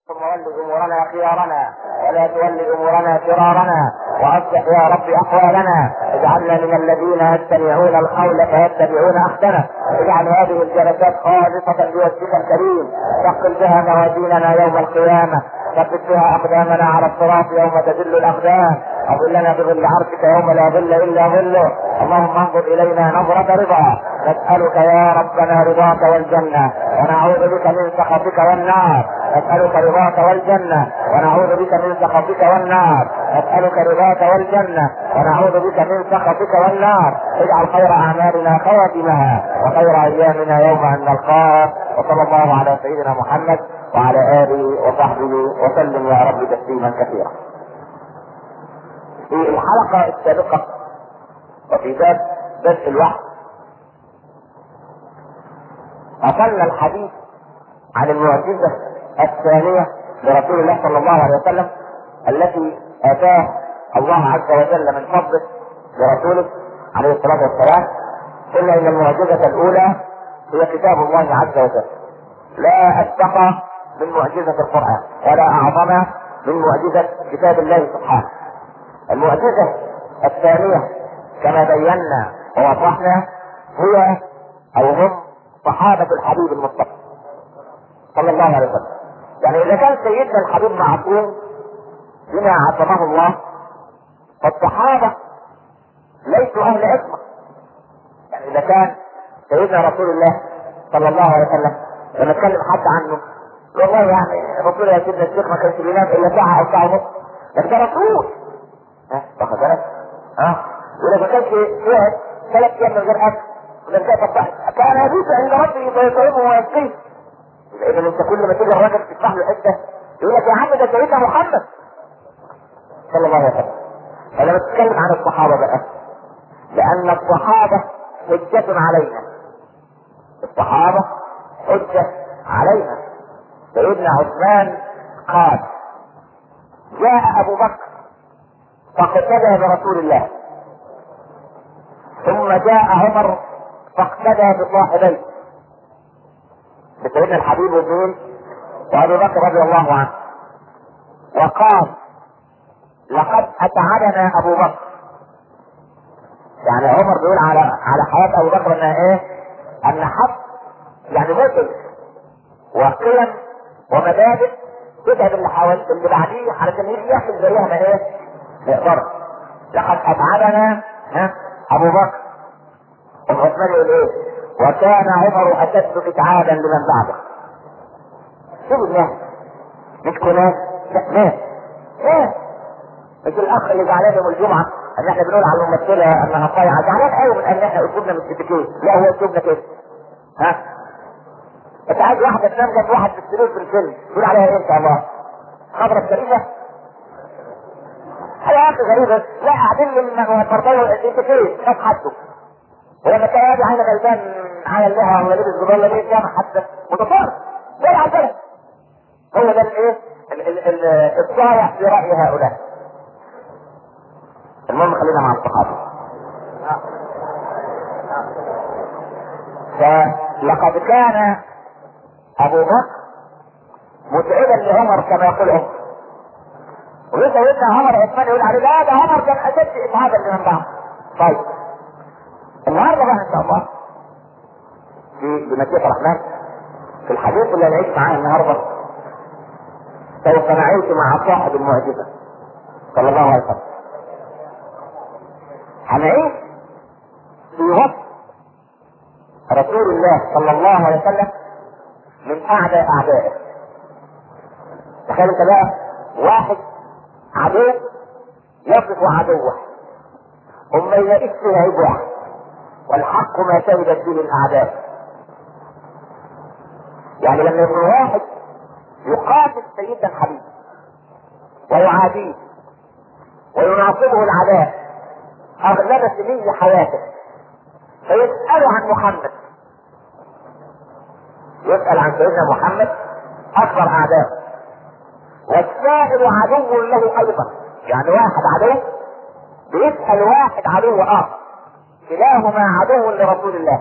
ثم ول امورنا خيارنا ولا تول امورنا شرارنا، واصلح يا رب احوالنا، اجعلنا من الذين يستمعون القول فيتبعون احسنه، اجعل هذه الجلسات خالصه لوجهك الكريم، ثقل بها موازيننا يوم القيامه، ثبت بها اقدامنا على الصراط يوم تذل الاقدام، اظلنا بظل عرشك يوم لا ظل الا ظله. اللهم انظر الينا نظره رضا، نسالك يا ربنا رضاك والجنه، ونعوذ بك من سخطك والنار. نسألك رضاك والجنة ونعوذ بك من سخطك والنار. نسألك رضاك والجنة ونعوذ بك من سخطك والنار. اجعل خير أعمالنا خواتمها وخير أيامنا يوم أن نلقاك. وصلى الله على سيدنا محمد وعلى آله وصحبه وسلم يا رب تسليما كثيرا. في الحلقة السابقة وفي باب بدء الوحي أطلنا الحديث عن المعجزة الثانية لرسول الله صلى الله عليه وسلم التي اتاه الله عز وجل من فضله لرسوله عليه الصلاة والسلام. قلنا ان المعجزة الاولى هي كتاب الله عز وجل، لا اشبه من معجزة القرآن ولا اعظم من معجزة كتاب الله سبحانه. المعجزة الثانية كما بينا ووضحنا هي او هم صحابة الحبيب المصطفى صلى الله عليه وسلم. يعني اذا كان سيدنا الحبيب معصوم بما عصمه الله، فالصحابة ليسوا اهل عصمة. يعني اذا كان سيدنا رسول الله صلى الله عليه وسلم لما اتكلم حد عنه والله يعني الرسول يا سيدنا الشيخ ما كانش بينام الا ساعة او ساعة ونص، لكن ده رسول واخد بالك؟ ولو ما كانش يقعد 3 ايام من غير اكل ولا كان يبيت عند ربه فيطعمه ويسقيه. اذا انت كل ما تيجي الراجل تفتح له حته يقول لك يا عم ده سيدنا محمد صلى الله عليه وسلم. فلما تتكلم عن الصحابه بقى، لان الصحابه حجة علينا، الصحابه حجة علينا. سيدنا عثمان قال جاء ابو بكر فاقتدى برسول الله، ثم جاء عمر فاقتدى بصاحبيه سيدنا الحبيب ومين وابي بكر رضي الله عنه، وقال لقد اتعبنا ابو بكر. يعني عمر بيقول على حياة ابو بكر انها ايه؟ ان حق يعني متل وقيم ومبادئ تتعب اللي حوالي اللي بعديه علشان يجي يعمل زيها ما ايه؟ يقدر. لقد اتعبنا ابو بكر. وعثمان يقول ايه؟ وكان عمر اشد اتعابا لمن بعده. شوفوا الناس مش كناس، لا ناس مش الاخ اللي زعلان يوم الجمعه ان احنا بنقول على الممثله انها صايعه، زعلان قوي من ان احنا اسلوبنا مش اتيكيت. لا هو اسلوبنا كده. انت عايز واحده تنام جنب واحد في السرير في الفيلم تقول عليها ايه ان شاء الله؟ خبره غريبه؟ يا اخي غريبه. لا قاعدين من فرطيه الاتيكيت خد حده، ولما كان قاعد عينه غلبان على اللها ولا لابس جبال ليه جامع حتى متفرج زي العسل. هو ده الايه؟ الصايع في راي هؤلاء. المهم خلينا مع الصحابه. فلقد كان ابو بكر متعبا لعمر كما يقول عمر، ويسوي عمر عثمان يقول عليه لا ده عمر كان اشد اتعابا لمن بعده. طيب النهارده بقى ان شاء الله بمشيئة الرحمن في الحديث اللي هنعيش معاه النهارده سوف نعيش مع صاحب المعجزة صلى الله عليه وسلم. هنعيش في وصف رسول الله صلى الله عليه وسلم من اعداء اعدائه. تخيل انت بقى واحد عدو يصف عدوه وما يلاقيش فيها عيب واحد، والحق ما شهدت به الاعداء. يعني لما يكون واحد يقاتل سيدنا الحبيب ويعاديه ويناصبه العداء اغلب سنين حياته فيسأل عن محمد، يسأل عن سيدنا محمد اكبر اعداء، والسائل عدو له ايضا. يعني واحد عدو بيسأل واحد عدو اخر، كلاهما عدو لرسول الله.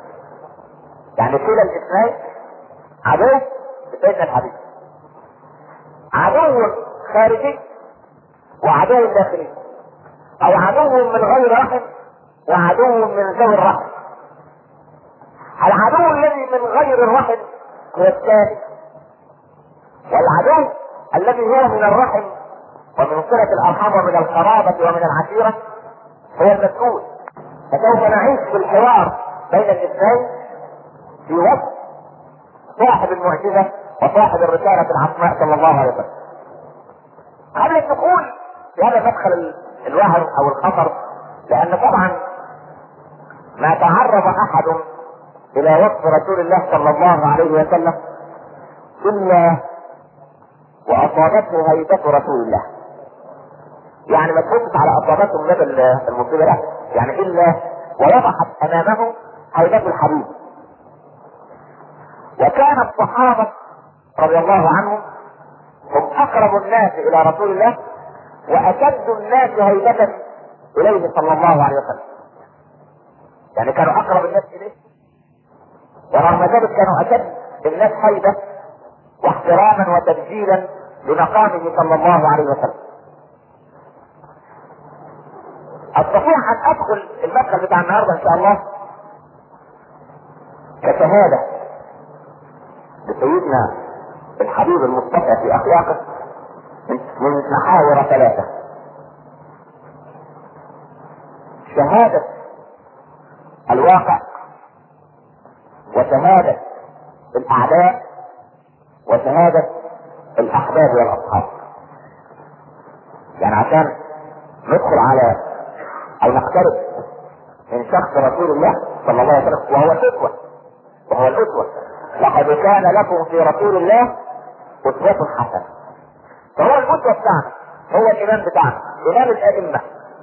يعني كلا الاثنين عدو لسيدنا الحبيب. عدو خارجي وعدو داخلي، او عدو من غير رحم وعدو من ذوي الرحم. العدو الذي من غير الرحم هو الثاني، والعدو الذي هو من الرحم ومن صلة الارحام ومن القرابة ومن العشيرة هو المسؤول. فسوف نعيش في الحوار بين الاثنين في وسط صاحب المعجزة وصاحب الرسالة العظماء صلى الله عليه وسلم. قبل الدخول في هذا مدخل الوهم او الخطر، لان طبعا ما تعرض احد الى وصف رسول الله صلى الله عليه وسلم الا واصابته هيبة رسول الله. يعني ما تبصش على اصابته من المصيبة، لا، يعني الا ووضحت امامه هيبة الحبيب. وكان الصحابة رضي الله عنهم هم اقرب الناس الى رسول الله واشد الناس هيبة اليه صلى الله عليه وسلم. يعني كانوا اقرب الناس اليه، ورغم ذلك كانوا اشد الناس هيبة واحتراما وتبجيلا لمقامه صلى الله عليه وسلم. استطيع ان ادخل المدخل بتاع النهارده ان شاء الله كشهادة لسيدنا الحبيب المصطفى في اخلاقه من محاور ثلاثة: شهادة الواقع، وشهادة الاعداء، وشهادة الاحباب والاصحاب. يعني عشان ندخل على او نقترب من شخص رسول الله صلى الله عليه وسلم وهو الاسوة، وهو الاسوة. لقد كان لكم في رسول الله اسوة حسنة. فهو الاسوة بتاعنا، هو الامام بتاعنا، امام الائمة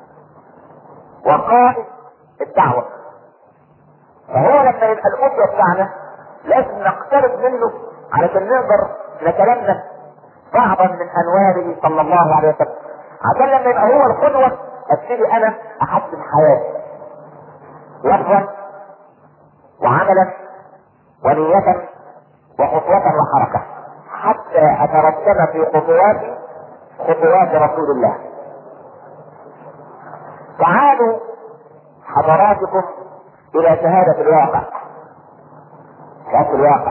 وقائد الدعوة. فهو لما يبقى الاسوة بتاعنا لازم نقترب منه علشان نقدر نتلمس بعضا من انواره صلى الله عليه وسلم، عشان لما يبقى هو القدوة ابتدي انا احسن حياتي لفظا وعملا ونية وخطوة وحركة، حتى اترتب في خطواتي خطوات رسول الله. تعالوا حضراتكم الى شهادة الواقع. شهادة الواقع،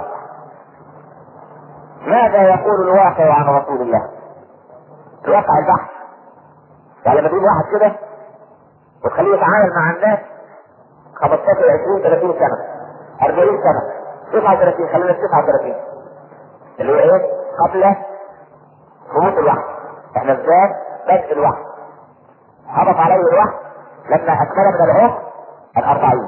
ماذا يقول الواقع عن رسول الله؟ الواقع البحث. يعني لما تجيب واحد كده وتخليه يتعامل مع الناس 15 20 30 سنة 40 سنة 39، خلينا 39 اللي هو ايه؟ قبل خروج الوحي. احنا ازاي بدء الوحي هبط عليه الوحي لما اكمل من العمر 40.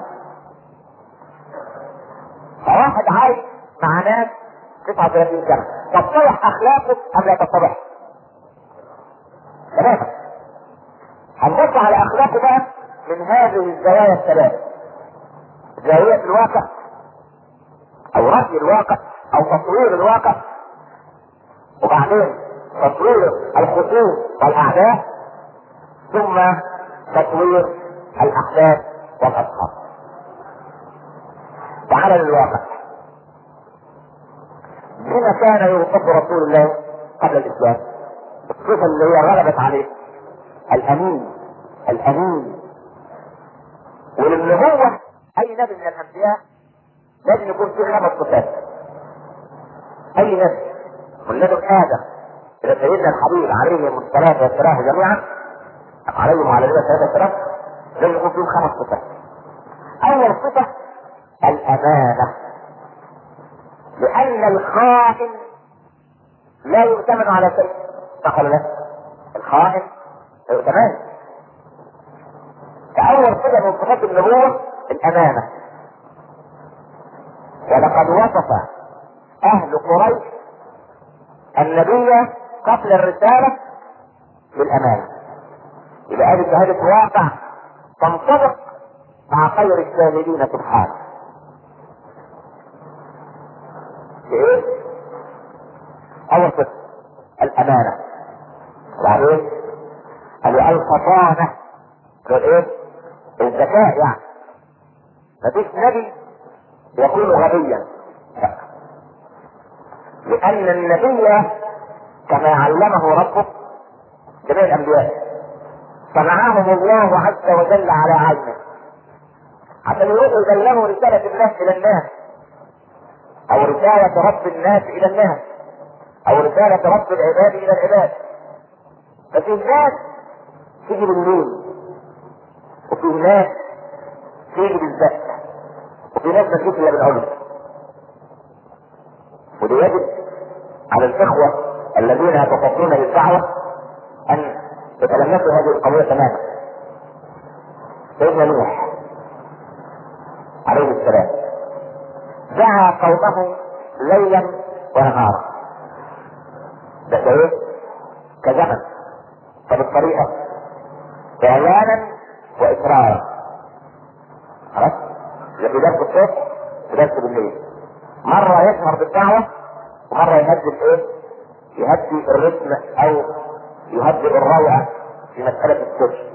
فواحد عايش مع ناس 39 سنة، تتضح اخلاقه ام لا تتضح؟ ثلاثة. هنبص على اخلاقه بقى من هذه الزوايا الثلاث: زاوية الواقع، او رأي الواقع، او تصوير الواقع، وبعدين تصوير الخصوم والاعداء، ثم تصوير الاحداث والاصحاب. تعال للواقع. بما كان يوصف رسول الله قبل الاسلام؟ الصفة اللي هي غلبت عليه: الامين. الامين. والنبوة اي نبي من الانبياء لازم يكون فيه 5 صفات. اي نبي من لدن ادم الى سيدنا الحبيب عليه الصلاة والسلام جميعا، عليهم وعلى الصلاة والسلام، لازم يكون فيهم 5 صفات. اول صفة الامانة، لان الخائن لا يؤتمن على شيء. صح ولا لا؟ الخائن لا يؤتمن. فاول صفة من صفات النبوة الامانة. ولقد وصف اهل قريش النبي قبل الرسالة بالامانة. يبقى هذه شهادة واقع تنطبق مع خير الشاهدين سبحانه. ايه؟ اول صفة الامانة. وبعدين الفطانة، ايه؟ الذكاء. يعني مفيش نبي يكون غبيا، لان النبي كما علمه ربه جميع الانبياء، صنعهم الله عز وجل على عينه عشان يروحوا يبلغوا رسالة الله الى الناس، او رسالة رب الناس الى الناس، او رسالة رب العباد الى العباد. ففي ناس تيجي بالليل، وفي ناس تيجي بالزق، وفي ناس ما تجيش الا بالعلم. وده يجب على الاخوة الذين يتصدون للدعوة ان يتلمسوا هذه القضية تماما. سيدنا نوح عليه السلام دعا قومه ليلا ونهارا، ده ايه؟ كزمن، فبالطريقة اعلانا واصرارا. خلاص؟ اللي في درس الصبح في درس بالليل، مرة يشهر بالدعوة ومرة يهدي الايه؟ يهدي الرتم او يهدي الروعة في مسألة السر.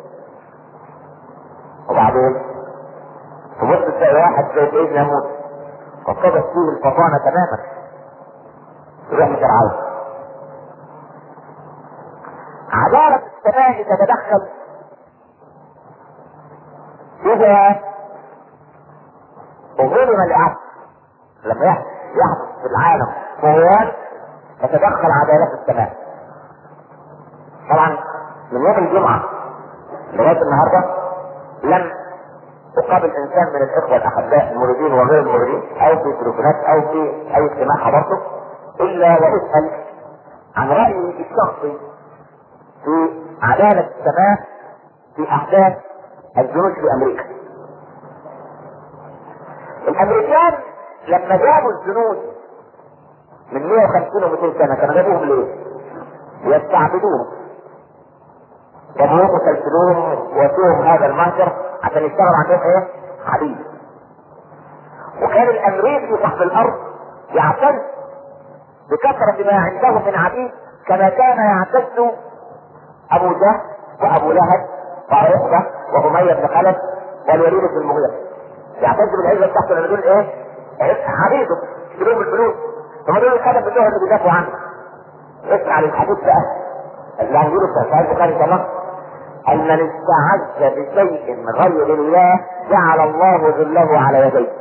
وبعدين تبص تلاقي واحد زي سيدنا موسى وصدت فيه الفطانة تماما يروح لفرعون. عدالة السماء تتدخل إذا ظلم العبد. لما يحدث في العالم طغيان تتدخل عدالة السماء. طبعا من يوم الجمعة لغاية النهاردة لم أقابل إنسان من الإخوة الأحباء الموردين وغير الموردين أو في تليفونات أو في أي اجتماع حضرته إلا وأسأل عن رأيي الشخصي في عدالة السماء في أحداث الجنود في أمريكا. الأمريكان لما جابوا الجنود من 150 و 200 سنة كانوا جابوهم ليه؟ ليستعبدوهم، جابوهم وسلسلوهم ووسوهم هذا المهجر عشان يشتغل عندهم ايه؟ عبيد. وكان الامريكي تحت الارض يعتز بكثرة ما عنده من عبيد كما كان يعتز ابو جهل وابو لهب وعقبة وامية بن خلف والوليد بن المغيرة. يعتز بالعزة بتاعته لما يقول ايه؟ عبيده يشتروهم بالفلوس، ثم دول الخدم بتوعه اللي بيدافعوا عنه. اسمع للحديث بقى اللي هنقوله في صحيح البخاري كمان: ان من استعز بشيء من غير الله جعل الله ذله على يديه.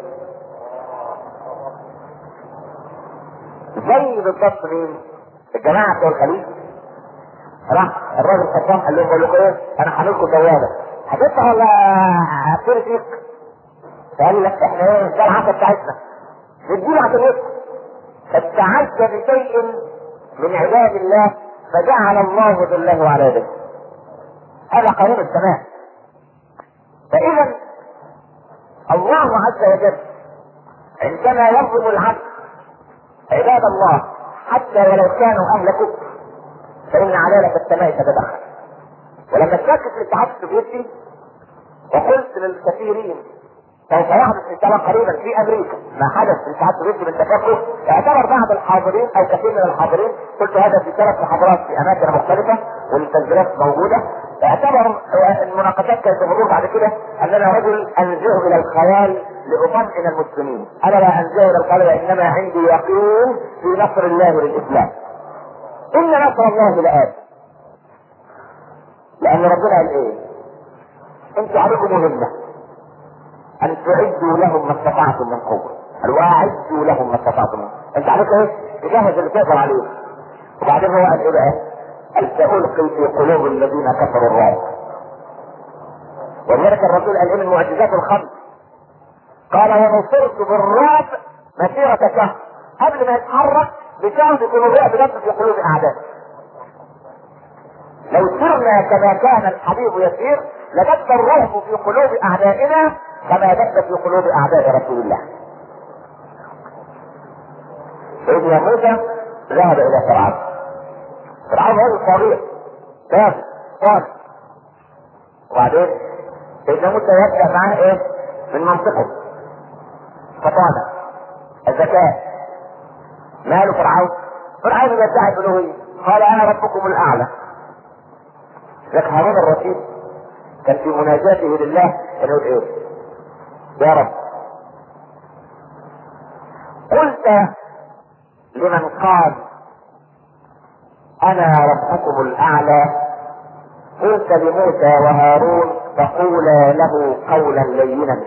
زي بالضبط مين؟ الجماعه بتوع الخليج. راح الراجل الخطاب قال لهم: بقول لكم ايه؟ انا هعمل لكم بوابه، هتدفع ولا هتشتري فيك؟ قال لك احنا ايه؟ ده العصا بتاعتنا نديله عشان يدفع. فاستعز بشيء من عباد الله فجعل الله ذله على يديه. هذا قانون السماء. فإذا الله عز وجل عندما يظلم العبد عباد الله حتى ولو كانوا أهل كفر فإن عدالة السماء تتدخل. ولما اتشكك الاتحاد السوفيتي وقلت للكثيرين سوف يحدث ان شاء الله قريبا في امريكا ما حدث في الاتحاد السوفيتي من تفكك، اعتبر بعض الحاضرين او كثير من الحاضرين، قلت هذا في 3 محاضرات في اماكن مختلفه والتسجيلات موجوده، اعتبر المناقشات كانت تمر بعد كده اننا رجل انزه الى الخيال لاطمئن المسلمين. انا لا انزه الى الخيال وانما عندي يقين في نصر الله للاسلام. ان نصر الله لآت. لان ربنا قال ايه؟ انتوا عليكم مهمه ان تعدوا لهم ما استطعتم من قوه، واعدوا لهم ما استطعتم. انت عليك ايه؟ تجهز اللي تقدر عليه. وبعدين هو قال ايه بقى؟ قال: سألقي في قلوب الذين كفروا الرعب. ولذلك الرسول قال ايه من المعجزات الخمس؟ قال: ونصرت بالرعب مسيرة شهر. قبل ما يتحرك بشهر يكون الرعب نفسه في قلوب اعدائه. لو سرنا كما كان الحبيب يسير لبث الرعب في قلوب اعدائنا كما بث في قلوب اعداء رسول الله. سيدنا موسى ذهب الى فرعون. فرعون رجل صغير كافر صالح. وبعدين سيدنا موسى يبدا معاه ايه؟ من منطقه فطانه الذكاء. ماله فرعون؟ فرعون يدعي الالوهيه، قال: انا ربكم الاعلى. لك هارون الرشيد كان في مناجاته لله يقول ايه؟ يا رب قلت لمن قال انا ربكم الاعلى قلت لموسى وهارون فقولا له قولا لينا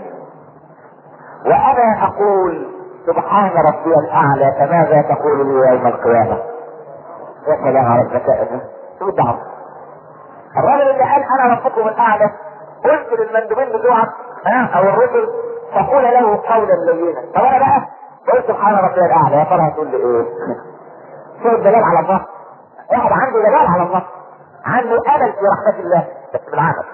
وانا اقول سبحان ربي الاعلى فماذا تقول لي يوم القيامه؟ يا سلام على الذكاء ده. شو الدعوه؟ الراجل اللي قال انا ربكم الاعلى قلت للمندوبين بتوعك او الرسل فقول له قولا لينا. طب انا بقى قلت سبحان ربي الاعلى، يا ترى هتقول لي ايه؟ شو الدلال على الله؟ واحد عنده دلال على الله، عنده امل في رحمه الله، بس بالعمل.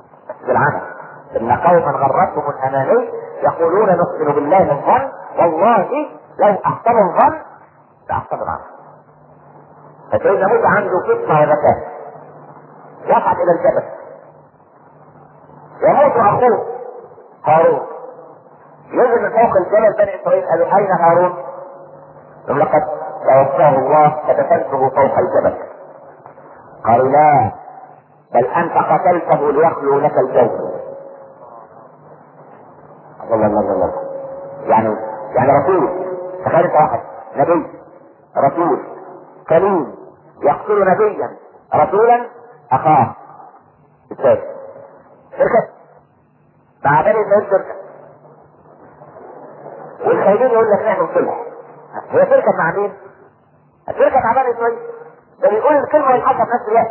ان قوما غرتهم الاماني يقولون نؤمن بالله الظن والله لو احسنوا الظن لاحسنوا العمل. فسيدنا موسى عنده فطنه وذكاء، يصعد الى الجبل يموت اخوه هارون، ينزل من فوق الجبل. بني اسرائيل قالوا اين هارون؟ يقول لقد توفاه الله فدفنته فوق الجبل. قالوا لا، بل انت قتلته ليخلو لك الجو. الله يعني رسول، تخيل انت واحد نبي رسول كريم يقتل نبيا رسولا اخاه ازاي؟ شركة مع بني اسرائيل شركة، والخايبين يقول لك نحن صلح. هي شركة مع مين؟ الشركة مع بني اسرائيل، ده بيقول الكلمة والحق في نفس الوقت.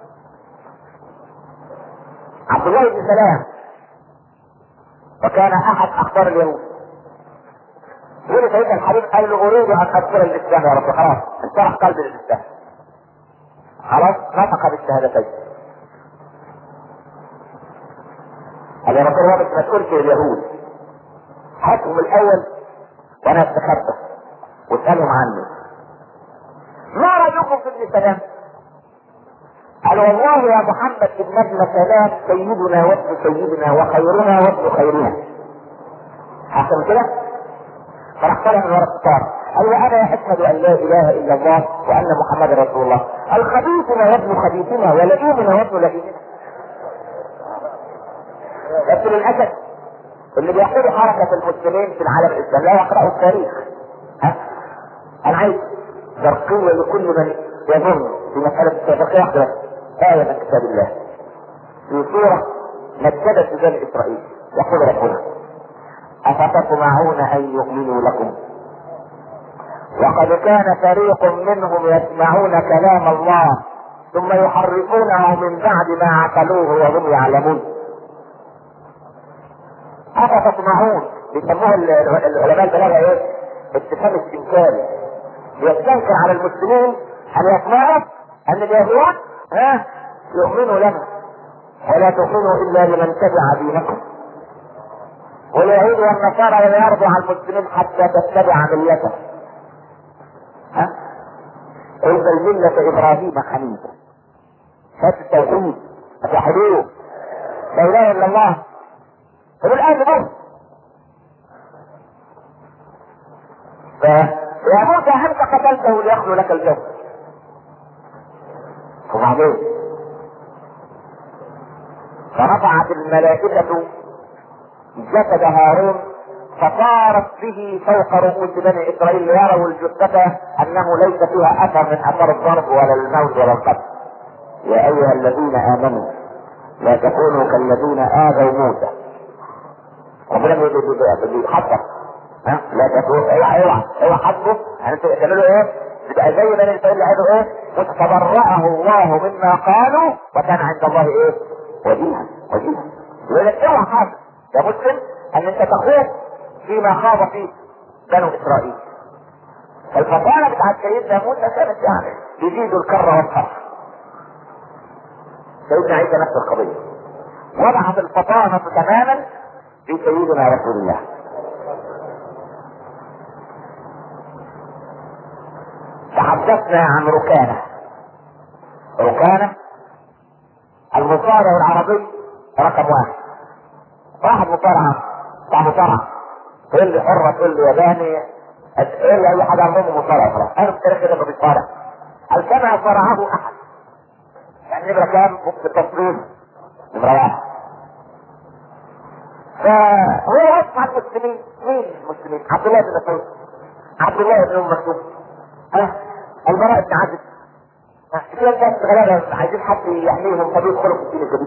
عبد الله بن سلام وكان احد اخبار اليهود، يقول سيدنا الحبيب قال له اريد ان ادخل الاسلام يا رب. خلاص انشرح قلبي للاسلام، خلاص نطق بالشهادتين. قال يا رسول الله بس ما تقولش لليهود، هاتهم الاول وانا استخبى واسالهم عني. ما رايكم في ابن سلام؟ قال والله يا محمد ابن ابن سلام سيدنا وابن سيدنا وخيرنا وابن خيرنا. حسن كده؟ فراح طلع من ورا الستار قال وانا اشهد ان لا اله الا الله وان محمد رسول الله. الخبيثنا وابن خبيثنا ولئيمنا وابن لئيمنا. بس للاسف اللي بيحصلوا حركه المسلمين في العالم الاسلامي لا يقرأوا التاريخ. انا عايز ترقيه لكل من يظن في مساله التاريخ واحده آية من كتاب الله في سورة مكدت بني إسرائيل. يقول ربنا أفتطمعون أن يؤمنوا لكم وقد كان فريق منهم يسمعون كلام الله ثم يحرفونه من بعد ما عقلوه وهم يعلمون. أفتطمعون بيسموه العلماء البلاغة ايه؟ استفهام استنكاري، يستنكر على المسلمين أن يطمعوا أن اليهود يؤمنوا لنا ولا تؤمنوا الا لمن تبع دينكم. واليهود والنصارى لا يرضوا على المسلمين حتى تتبع ملته. قل ملة ابراهيم حنيفا. هات التوحيد اتوحدوه لا اله الا الله. طب الان بص يا موسى انت قتلته ليخلو لك الجو. وبعدين فرفعت الملائكة جسد هارون فصارت به فوق رؤوس بني اسرائيل ليروا الجثة انه ليس فيها اثر من اثار الضرب ولا الموت ولا القتل. يا ايها الذين امنوا لا تكونوا كالذين اذوا موسى. ربنا بيحذر لا تكونوا اوعى حسبه انتوا تعملوا ايه؟ تبقى زي بني اسرائيل اللي قالوا ايه؟ وتبرأه الله مما قالوا وكان عند الله ايه؟ وجيها. يقول لك اوعى حاجه يا مسلم ان انت تخوض فيما خاض فيه بنو اسرائيل. الفطانه بتاعت سيدنا موسى كانت يعني يزيد الكر والفر. سيدنا عيسى نفس القضيه، وضعت الفطانه تماما في سيدنا رسول الله. تحدثنا عن ركانه المصارع العربي رقم واحد مصارعة بتاع مصارعة، تقول لي حرة تقول لي ياباني تقول لي اي حاجة عندهم مصارعة خلاص. انا في التاريخ كده ما بيصارع. هل كما صارعه احد؟ يعني نمرة كام في التصوير؟ نمرة واحد. فهو وصف على المسلمين. مين المسلمين؟ عبد الله بن مسعود، عبد الله بن ام مكتوم، البراء بن عازب، في ناس غلابه عايزين حد يحميهم فبيدخلوا في الدين الجديد.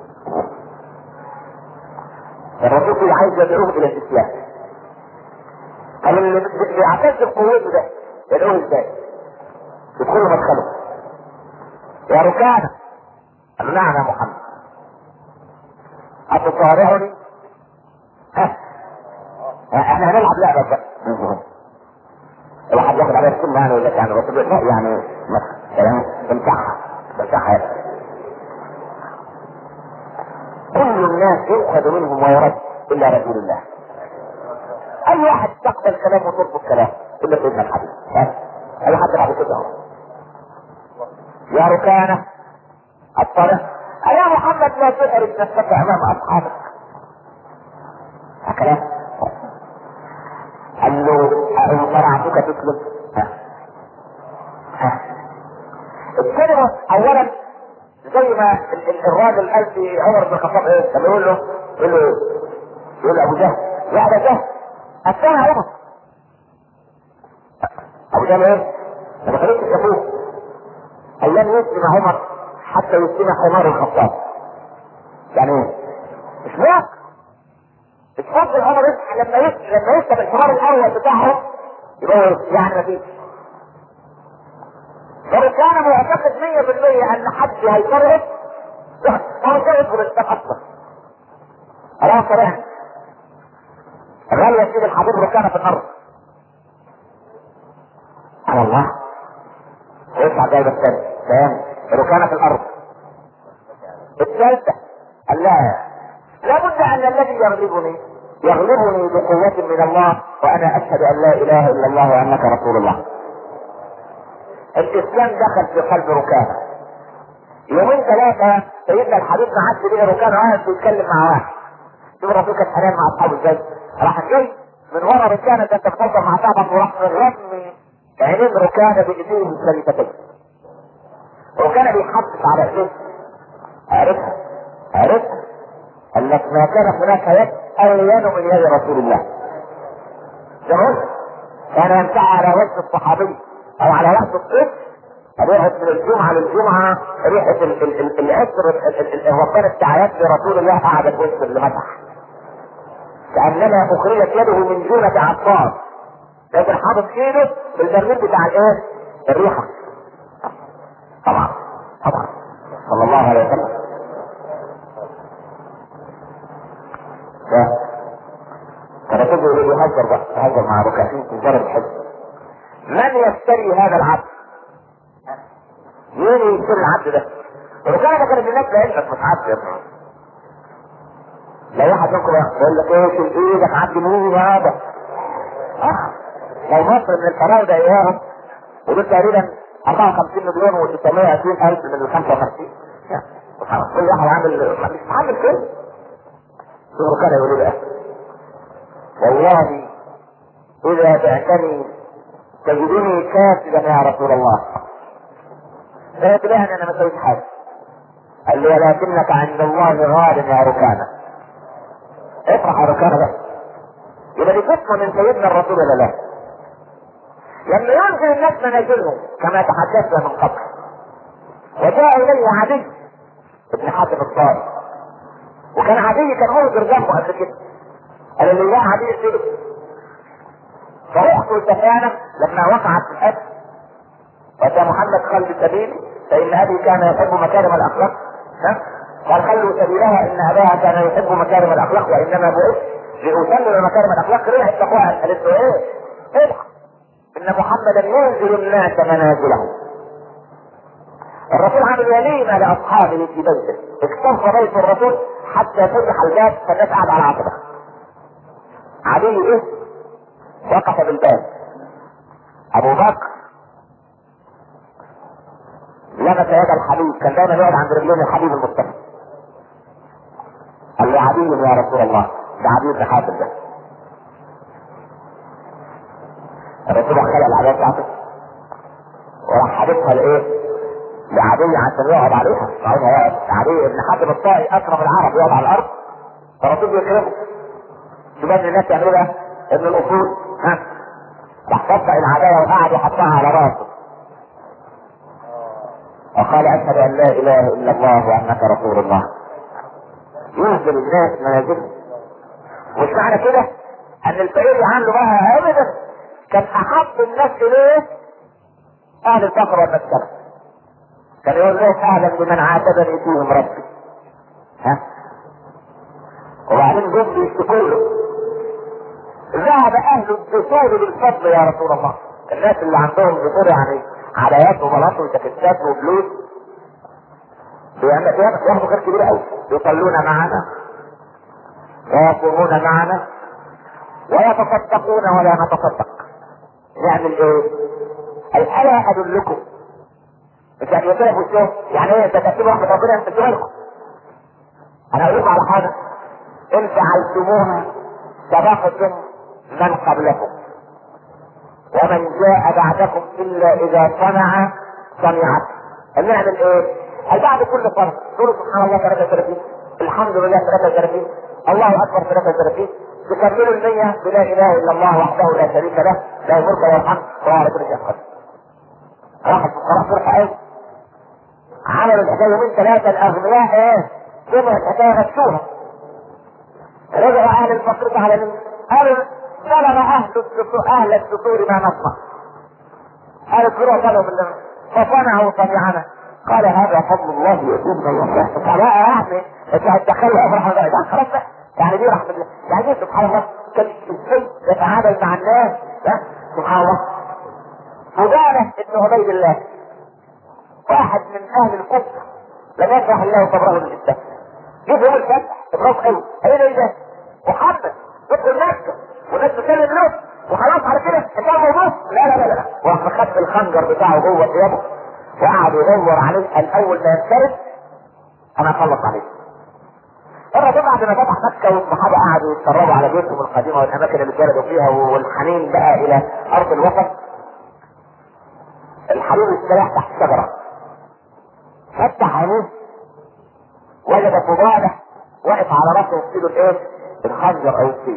الرسول عايز يدعوهم الى الاسلام. قال اللي بيعتز بقوته ده يدعوه ازاي؟ يدخلوا مدخله يا ركانه. قال له نعم يا محمد. أتصارعني؟ احنا هنلعب لعبه بقى. الواحد ياخد عليها السن يعني ولا يعني بس يعني تمسحها كل الناس يؤخذ منهم ويرد الا رسول الله. اي واحد تقبل كلامه وترفض كلامه الا سيدنا الحبيب. اي حد بعد كده اهو يا ركانه الطريق يا محمد لا تعرف نفسك امام اصحابك. كلام قال له ان شرعتك تسلم. الكلمه اولا زي ما الراجل قال في عمر بن الخطاب ايه لما يقول له ابو جهل يا ابا جهل اتانا عمر. ابو جهل ايه؟ لما خليك تشوفوه قال لن يسلم عمر حتى يسلم حمار الخطاب. يعني ايه؟ مش واقع. اتفضل عمر يصحى لما يسلم الحمار الاول بتاعه يبقى يعني مفيش. لو كان معتقد 100% ان حد هيفرط هو يفرط بالتقصر. خلاص يعني الرأي يا سيدي الحبيب ركانه في الارض. على الله ويطلع جايب الثاني ركانه في الارض. الثالثه قال لا بد ان الذي يغلبني بقوة من الله وانا اشهد ان لا اله الا الله وانك رسول الله. الاسلام دخل في قلب ركانه. يومين ثلاثة سيدنا الحبيب ما عادش ليه ركانه واحد بيتكلم مع واحد. شوف الرسول كان حنان مع اصحابه ازاي. راح جاي من ورا ركانه انت بتفضل مع صاحبك وراح رمي عينين ركانه بايديه الشريفتين. ركانه بيحدث على ايديه. عرفها قال لك ما كان هناك يد الين من يد رسول الله. زي ما قلت كان يمسح على وجه الصحابي او على راس الطفل ريحه من الجمعه للجمعه ريحه العطر الربان التعايات لرسول الله قعدت وسط اللي مسح كانما اخرجت يده من جنة عطار لكن حاطط ايده بالبرميل بتاع الايه؟ الريحه. طبعا صلى الله عليه وسلم. فالرسول يقول يهزر مع ركعتين في جرب الحج. من يشتري هذا العبد؟ مين يشتري العبد ده؟ الركعه كانت الناس لعلمك مش عبد يا ابني. لو واحد منكم يقول لك ايه في ايدك عبد مين هذا؟ لو مصر من الفراوده اياهم ودول تقريبا 54 مليون و620 الف من ال 55. كل واحد عامل مش عامل كده. شوفوا كده يقولوا بقى والله اذا بعتني تجدني كاسدا يا رسول الله. قلت له انا ما سويت حاجه. قال لي ولكنك عند الله غال يا ركانه. افرح يا ركانه بقى. يبقى دي فتنه من سيدنا الرسول ولا لا؟ لما ينزل الناس منازلهم كما تحدثنا من قبل وجاء اليه عدي ابن حاتم الطائي وكان عدي كان هو جنبه قبل كده. قال لي لا عدي يسيره. فرحت التفانة لما وقعت في الأب وأتى محمد خلف سبيل فإن أبي كان يحب مكارم الأخلاق. قال خلوا سبيلها إن أباها كان يحب مكارم الأخلاق وإنما بعثت لأسلم مكارم الأخلاق. ريح التقوى قالت له إيه؟ الحق إن محمدا ينزل الناس منازلهم. الرسول عمل وليمة لأصحابه في بيته. اكتنف بيت الرسول حتى فتح الباب فالناس قاعدة على عتبة. علي إيه؟ وقف بالباب. ابو بكر لمس يد الحبيب كان دايما يقعد عند رجلين الحبيب المصطفى. قال له عدي يا رسول الله. ده عدي بن حاتم ده. الرسول خلق العباية بتاعته وراح حادثها لايه؟ لعدي عشان يقعد عليها. عدي بن حاتم الطائي اكرم العرب يقعد على الارض فالرسول بيكرمه. شباب الناس يعملوا ده ابن الاصول راح طبق العباية وقعد يحطها على راسه. وقال اشهد ان لا اله الا الله وانك رسول الله. ينزل الناس منازلهم. مش معنى كده ان الفقير يعامله بقى ابدا، كان احب الناس اليه اهل الفقر والمسكنه. كان يقول لهم اهلا بمن عاتبني فيهم ربي. ها؟ وبعدين جم بيشتكوا له. ذهب اهل الدثور بالفضل يا رسول الله. الناس اللي عندهم دثور يعني عبايات وبلاط وجاكيتات وبلوز بياخدوا خير كبير قوي، يصلون معنا ويصومون معنا ويتصدقون ولا نتصدق. نعمل ايه؟ الا ادلكم؟ مش يعني يطلبوا الشيء يعني ايه؟ انت تكتبوا رحمة ربنا انت تجيبها. انا اقول لكم على حاجه، ان فعلتموها سبقتم من قبلكم ومن جاء بعدكم الا اذا سمع سمعت. نعمل ايه؟ بعد كل صلاه تقولوا سبحان الله 33، الحمد لله 33، الله اكبر 33، تكملوا المية بلا اله الا الله وحده لا شريك له، لا الملك ولا الحمد وهو على كل شيء قدير. راح الفقراء فرحه قوي. عملوا الحكايه يومين ثلاثه، الاغنياء ايه؟ سمعوا الحكايه غشوها. رجعوا اهل الفقر على مين؟ قالوا بلغ اهل الدثور ما نصنع. اهل الدثور قالوا بالله فصنعوا صنيعنا. قال هذا فضل الله يؤتيه من يشاء. فلا يعني انت هتدخلوا افرح ده خلاص بقى، يعني دي رحمه الله، يعني ايه سبحان الله كان ازاي يتعامل مع الناس. سبحان الله. فضاله ابن عبيد الله واحد من اهل الكفر لم يشرح الله صبره للاسلام. جه يوم الفتح اضرب قوي، ايه ده؟ محمد يدخل مكه والناس بتكلم له وخلاص على كده انتهى الموضوع. لا وراح مخبي الخنجر بتاعه جوه ثيابه وقعد يدور عليه. قال اول ما ينفرد انا اخلص عليه. الرسول بعد ما فتح مكه والصحابه قعدوا يتفرجوا على بيوتهم القديمه والاماكن اللي جلدوا فيها والحنين بقى الى ارض الوطن، الحبيب استريح تحت شجره فتح عينيه وجد فضاله واقف على راسه وفيده الايه؟ الخنجر او السيف.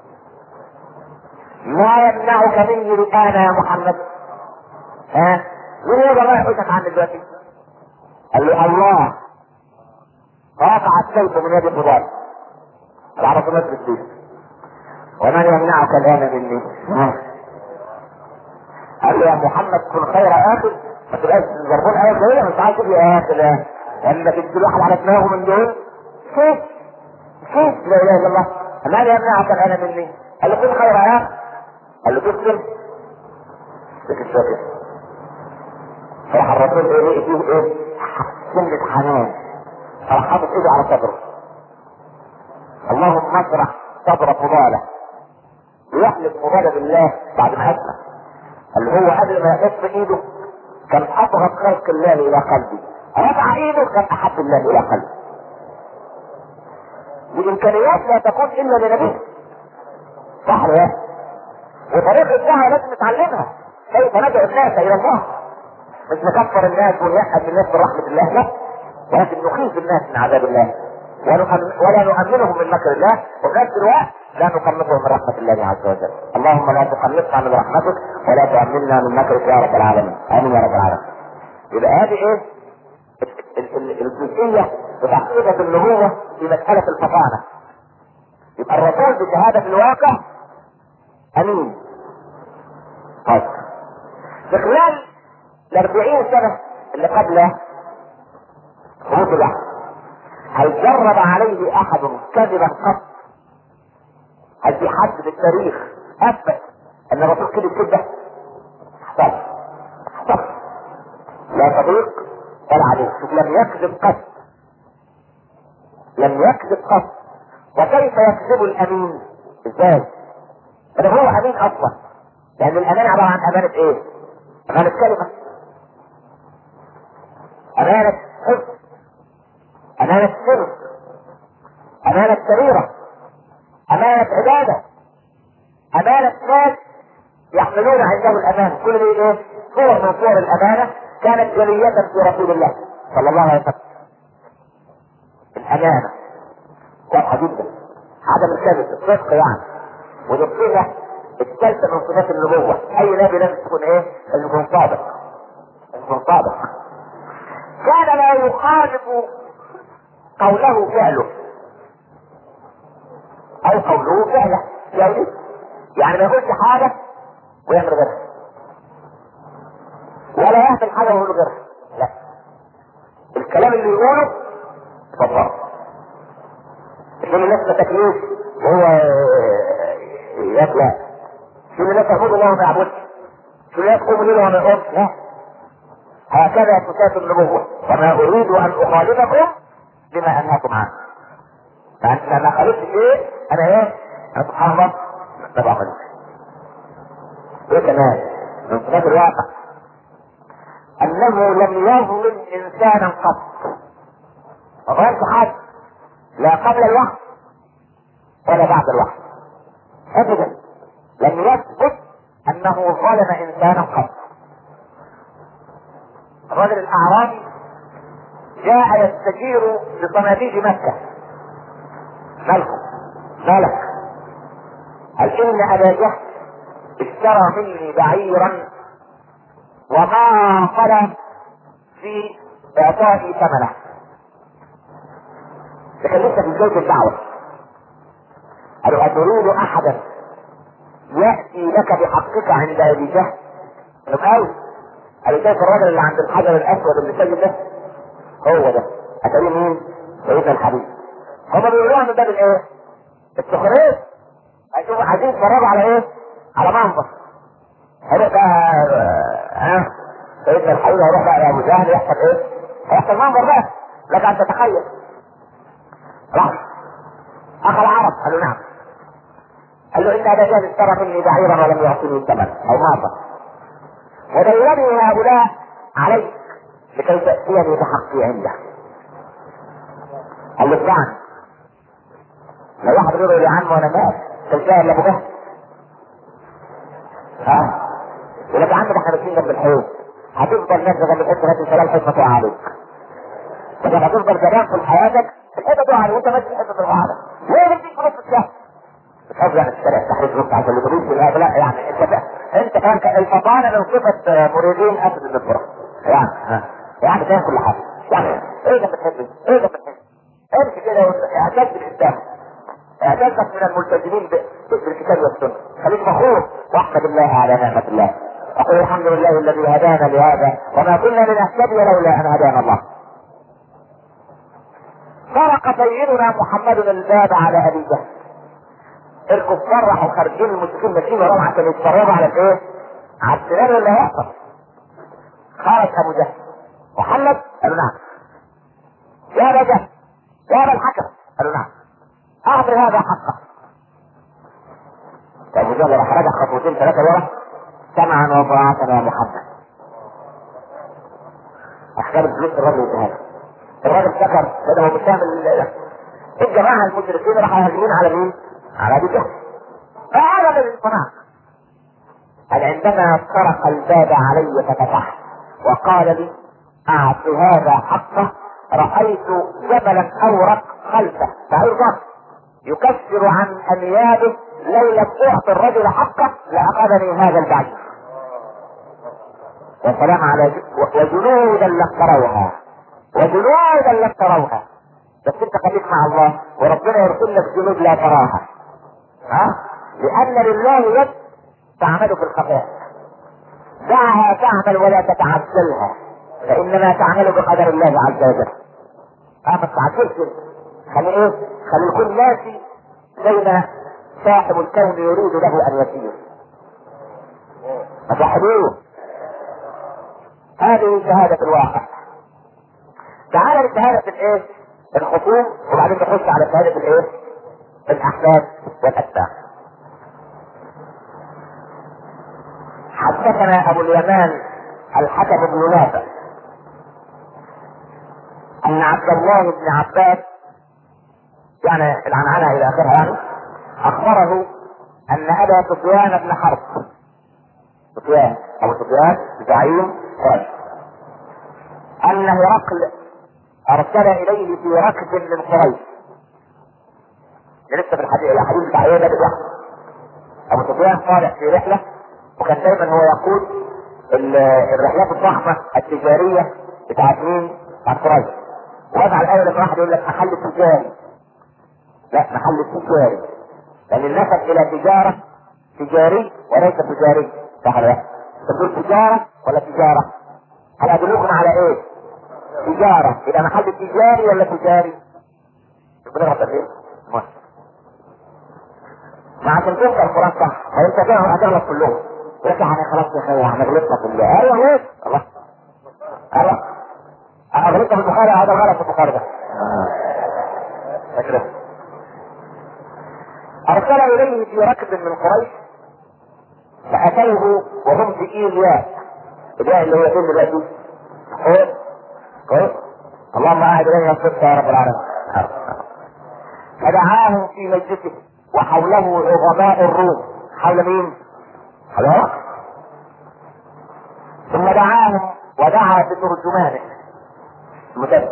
ما يمنعك مني الان يا محمد؟ ها؟ مين يقدر ما يحوشك عني دلوقتي؟ قال له الله. رفع السيف من يد فضاله على رسول الله السيف. ومن يمنعك الان مني؟ قال له يا محمد كن خير اخر، ما تبقاش زربون اخر كده، مش عايز تبقى اخر لانك تدي واحد على دماغه من دول. كيف لا اله الا الله. من يمنعك الان مني؟ قال له كن خير اخر. قال له تسلم الشاكر. فراح الرسول ايه فيه ايه؟ سنة حنان. فراح حاطط ايده على صدره. اللهم اشرح صدر فضاله. ويحلف فضاله بالله بعد ما اسلم. اللي هو قبل ما يحط ايده كان ابغض خلق الله الى قلبي، رفع ايده كان احب الله الى قلبي. والامكانيات لا تكون الا لنبيه. صح يا؟ وطريقه الدعوه لازم نتعلمها. كيف ندعو الناس الى الله؟ مش نكفر الناس ونيأس الناس من رحمه الله، لا، ولكن نخيف الناس من عذاب الله ولا نؤمنهم من مكر الله، وفي نفس الوقت لا نقنطهم من رحمه الله عز وجل. اللهم لا تقنطنا من رحمتك ولا تؤمننا من مكرك يا رب العالمين. امين يا رب العالمين. يبقى هذه ايه؟ الجزئيه بتاع صفه النبوه في مساله الفطانه. يبقى الرسول بشهاده الواقع امين. طيب في خلال ال40 سنه اللي قبل خروج الوحي هل جرب عليه احد كذبا قط؟ هل في حد في التاريخ اثبت ان الرسول كذب كده؟ طب لا صديق ولا عليك. لم يكذب قط. وكيف يكذب الامين؟ ازاي؟ ده هو امين اصلا، لان الامانه عباره عن امانه ايه؟ امانه كلمه، امانه حفظ، امانه سر، امانه سريره، امانه عباده، امانه ناس يحملون عنده الامانه. كل دي ايه؟ صور من صور الامانه كانت جلية في رسول الله صلى الله عليه وسلم. الامانه واضحه جدا، عدم الكذب، الصدق يعني. ودي الصفه الثالثه من صفات النبوه. اي نبي لازم تكون ايه؟ لازم يكون صادق. كان لا يخالف قوله فعله او قوله فعله، يعني ما يقولش حاجة ويعمل غيرها، ولا يعمل حاجة ويقول غيرها، لا، الكلام اللي يقوله طبعا. في الناس تكليف وهو يطلع، في الناس يعبد الله وما يعبدش، في الناس يقوم ليله وما يقومش، لا، هكذا صفات النبوة. وما اريد ان اخالفكم لما انهاكم عنه، فانت ما خالفت شيء انا ايه؟ انا سبحان الله ما بعملش. ايه كمان من صفات الواقع؟ انه لم يظلم انسانا قط، ما غيرش حاجه لا قبل الوحي ولا بعد الوحي ابدا. لم يثبت انه ظلم انسانا قط. الرجل الاعرابي جاء يستجير بصناديد مكه، ملك قال ان ابا جهل اشترى مني بعيرا وما طلب في اعطائي ثمنه. لكن لسه في بدايه الدعوه. قالوا اتريد احدا ياتي لك بحقك عند ابي جهل؟ قالوا شايف الراجل اللي عند الحجر الاسود اللي سجد ده؟ هو ده. اتاري مين؟ سيدنا الحبيب. هما بيقولوها من باب الايه؟ السخريه. هيشوفوا عايزين يتفرجوا على ايه؟ على منظر. هيروح بقى سيدنا الحبيب هيروح بقى يا ابو جهل يحصل ايه؟ هيحصل منظر بقى لك ان تتخيل. راح اخ العرب قال له نعم. قال له ان ابا جهل اشترى مني بعيرا ولم يعطيني الثمن او ماضى، ودلني هؤلاء عليك لكي تاتيني بحقي عنده. قال له اسمعني، لو واحد غيره يا عم وانا مات تلقاه الا ابو جهل؟ يقول لك يا عم ده احنا ماشيين جنب الحيط، هتفضل ناس جنب الحيط لغايه السلام الحيط تقع عليك. لكن هتفضل جبان طول حياتك الحيطه تقع عليك وانت ماشي الحيطه تقع عليك. ليه بديك في نص الشهر؟ بتحب يعني الشارع تحريك نص عشان اللي تريد في لا يعني انت فاهم الفطانه من صفه مريدين اسد الذكرى يعني فاهم كل حاجه. يعني ايه ده بتحب ايه ده بتحب امشي كده اعتز بالاسلام، اعتزك من الملتزمين بالكتاب والسنه، خليك فخور واحمد الله على نعمه الله. اقول الحمد لله الذي هدانا لهذا وما كنا لنهتدي لولا ان هدانا الله. طرق سيدنا محمد الباب على ابي جهل. الكفار راحوا خارجين، المشركين ماشيين وراهم عشان يتفرجوا على الايه؟ على السيناريو اللي هيحصل. خرج ابو جهل محمد قالوا نعم. يا ابا جهل يا ابا الحكم قالوا نعم. اعطي هذا حقه. ابو جهل راح رجع خطوتين ثلاثه ورا، سمعا وطاعه يا محمد. احكام الفلوس الراجل يديها. الراجل سكر بدل ما بتعمل الجماعه المشركين راحوا هاجمين على مين؟ على ابي جهل. فهذا الذي صنع. قال عندما طرق الباب علي فتحت وقال لي اعط هذا حقه، رايت جبلا اورق خلفه فايضا يكفر عن انيابه، لولا اعطي الرجل حقه لاخذني هذا البعير. والسلام على وجنودا لم تروها، وجنودا لم تروها. بس انت خليك مع الله وربنا يرسل لك جنود لا تراها. لان لله يد تعمل في الخفاء، دعها تعمل ولا تتعجلها، فانما تعمل بقدر الله عز وجل. ما تتعجلش، خلي ايه؟ خلي كل ناسي زي ما صاحب الكون يريد له ان يسير. فصاحبوه. هذه شهادة الواقع. تعالى لشهادة الايه؟ الخصوم، وبعدين نخش على شهادة الايه؟ الاحفاد والاتباع. حدثنا ابو اليمان الحكم بن نافع ان عبد الله بن عباس، يعني العنعنة الى اخرها يعني، اخبره ان ابا سفيان بن حرب، ابو سفيان زعيم قريش، ان هرقل ارسل اليه في ركب من قريش. لسه في الحديث بتاع ايه ده بيحصل. ابو سفيان طالع في رحله، وكان دايما هو يقود الرحلات الضخمه التجاريه بتاعت مين؟ بتاع قريش. وضع الاول لما واحد يقول لك محل تجاري، لا محل تجاري، لان النسب الى تجاره تجاري وليس تجاري. صح ولا لا؟ تقول تجاره ولا تجاره؟ هل ادلكم على ايه؟ تجاره. يبقى محل تجاري ولا تجاري؟ بنغلط ايه؟ ما عشان تنسى القران صح، فانت كده هتغلط كلهم. لكن يعني خلاص يا اخي احنا غلطنا في الله. ايوه ليه؟ الله الله غلطنا في البخاري. هذا غلط في البخاري ده. فكره. ارسل اليه في ركب من قريش فاتوه وهم في ايذاء. ايذاء اللي هو فين دلوقتي؟ كويس. اللهم اعد الينا الصدق يا رب العالمين. فدعاهم في مجلسه وحوله عظماء الروم. حول مين؟ حول هرقل. ثم دعاهم ودعا بترجمانه المترجم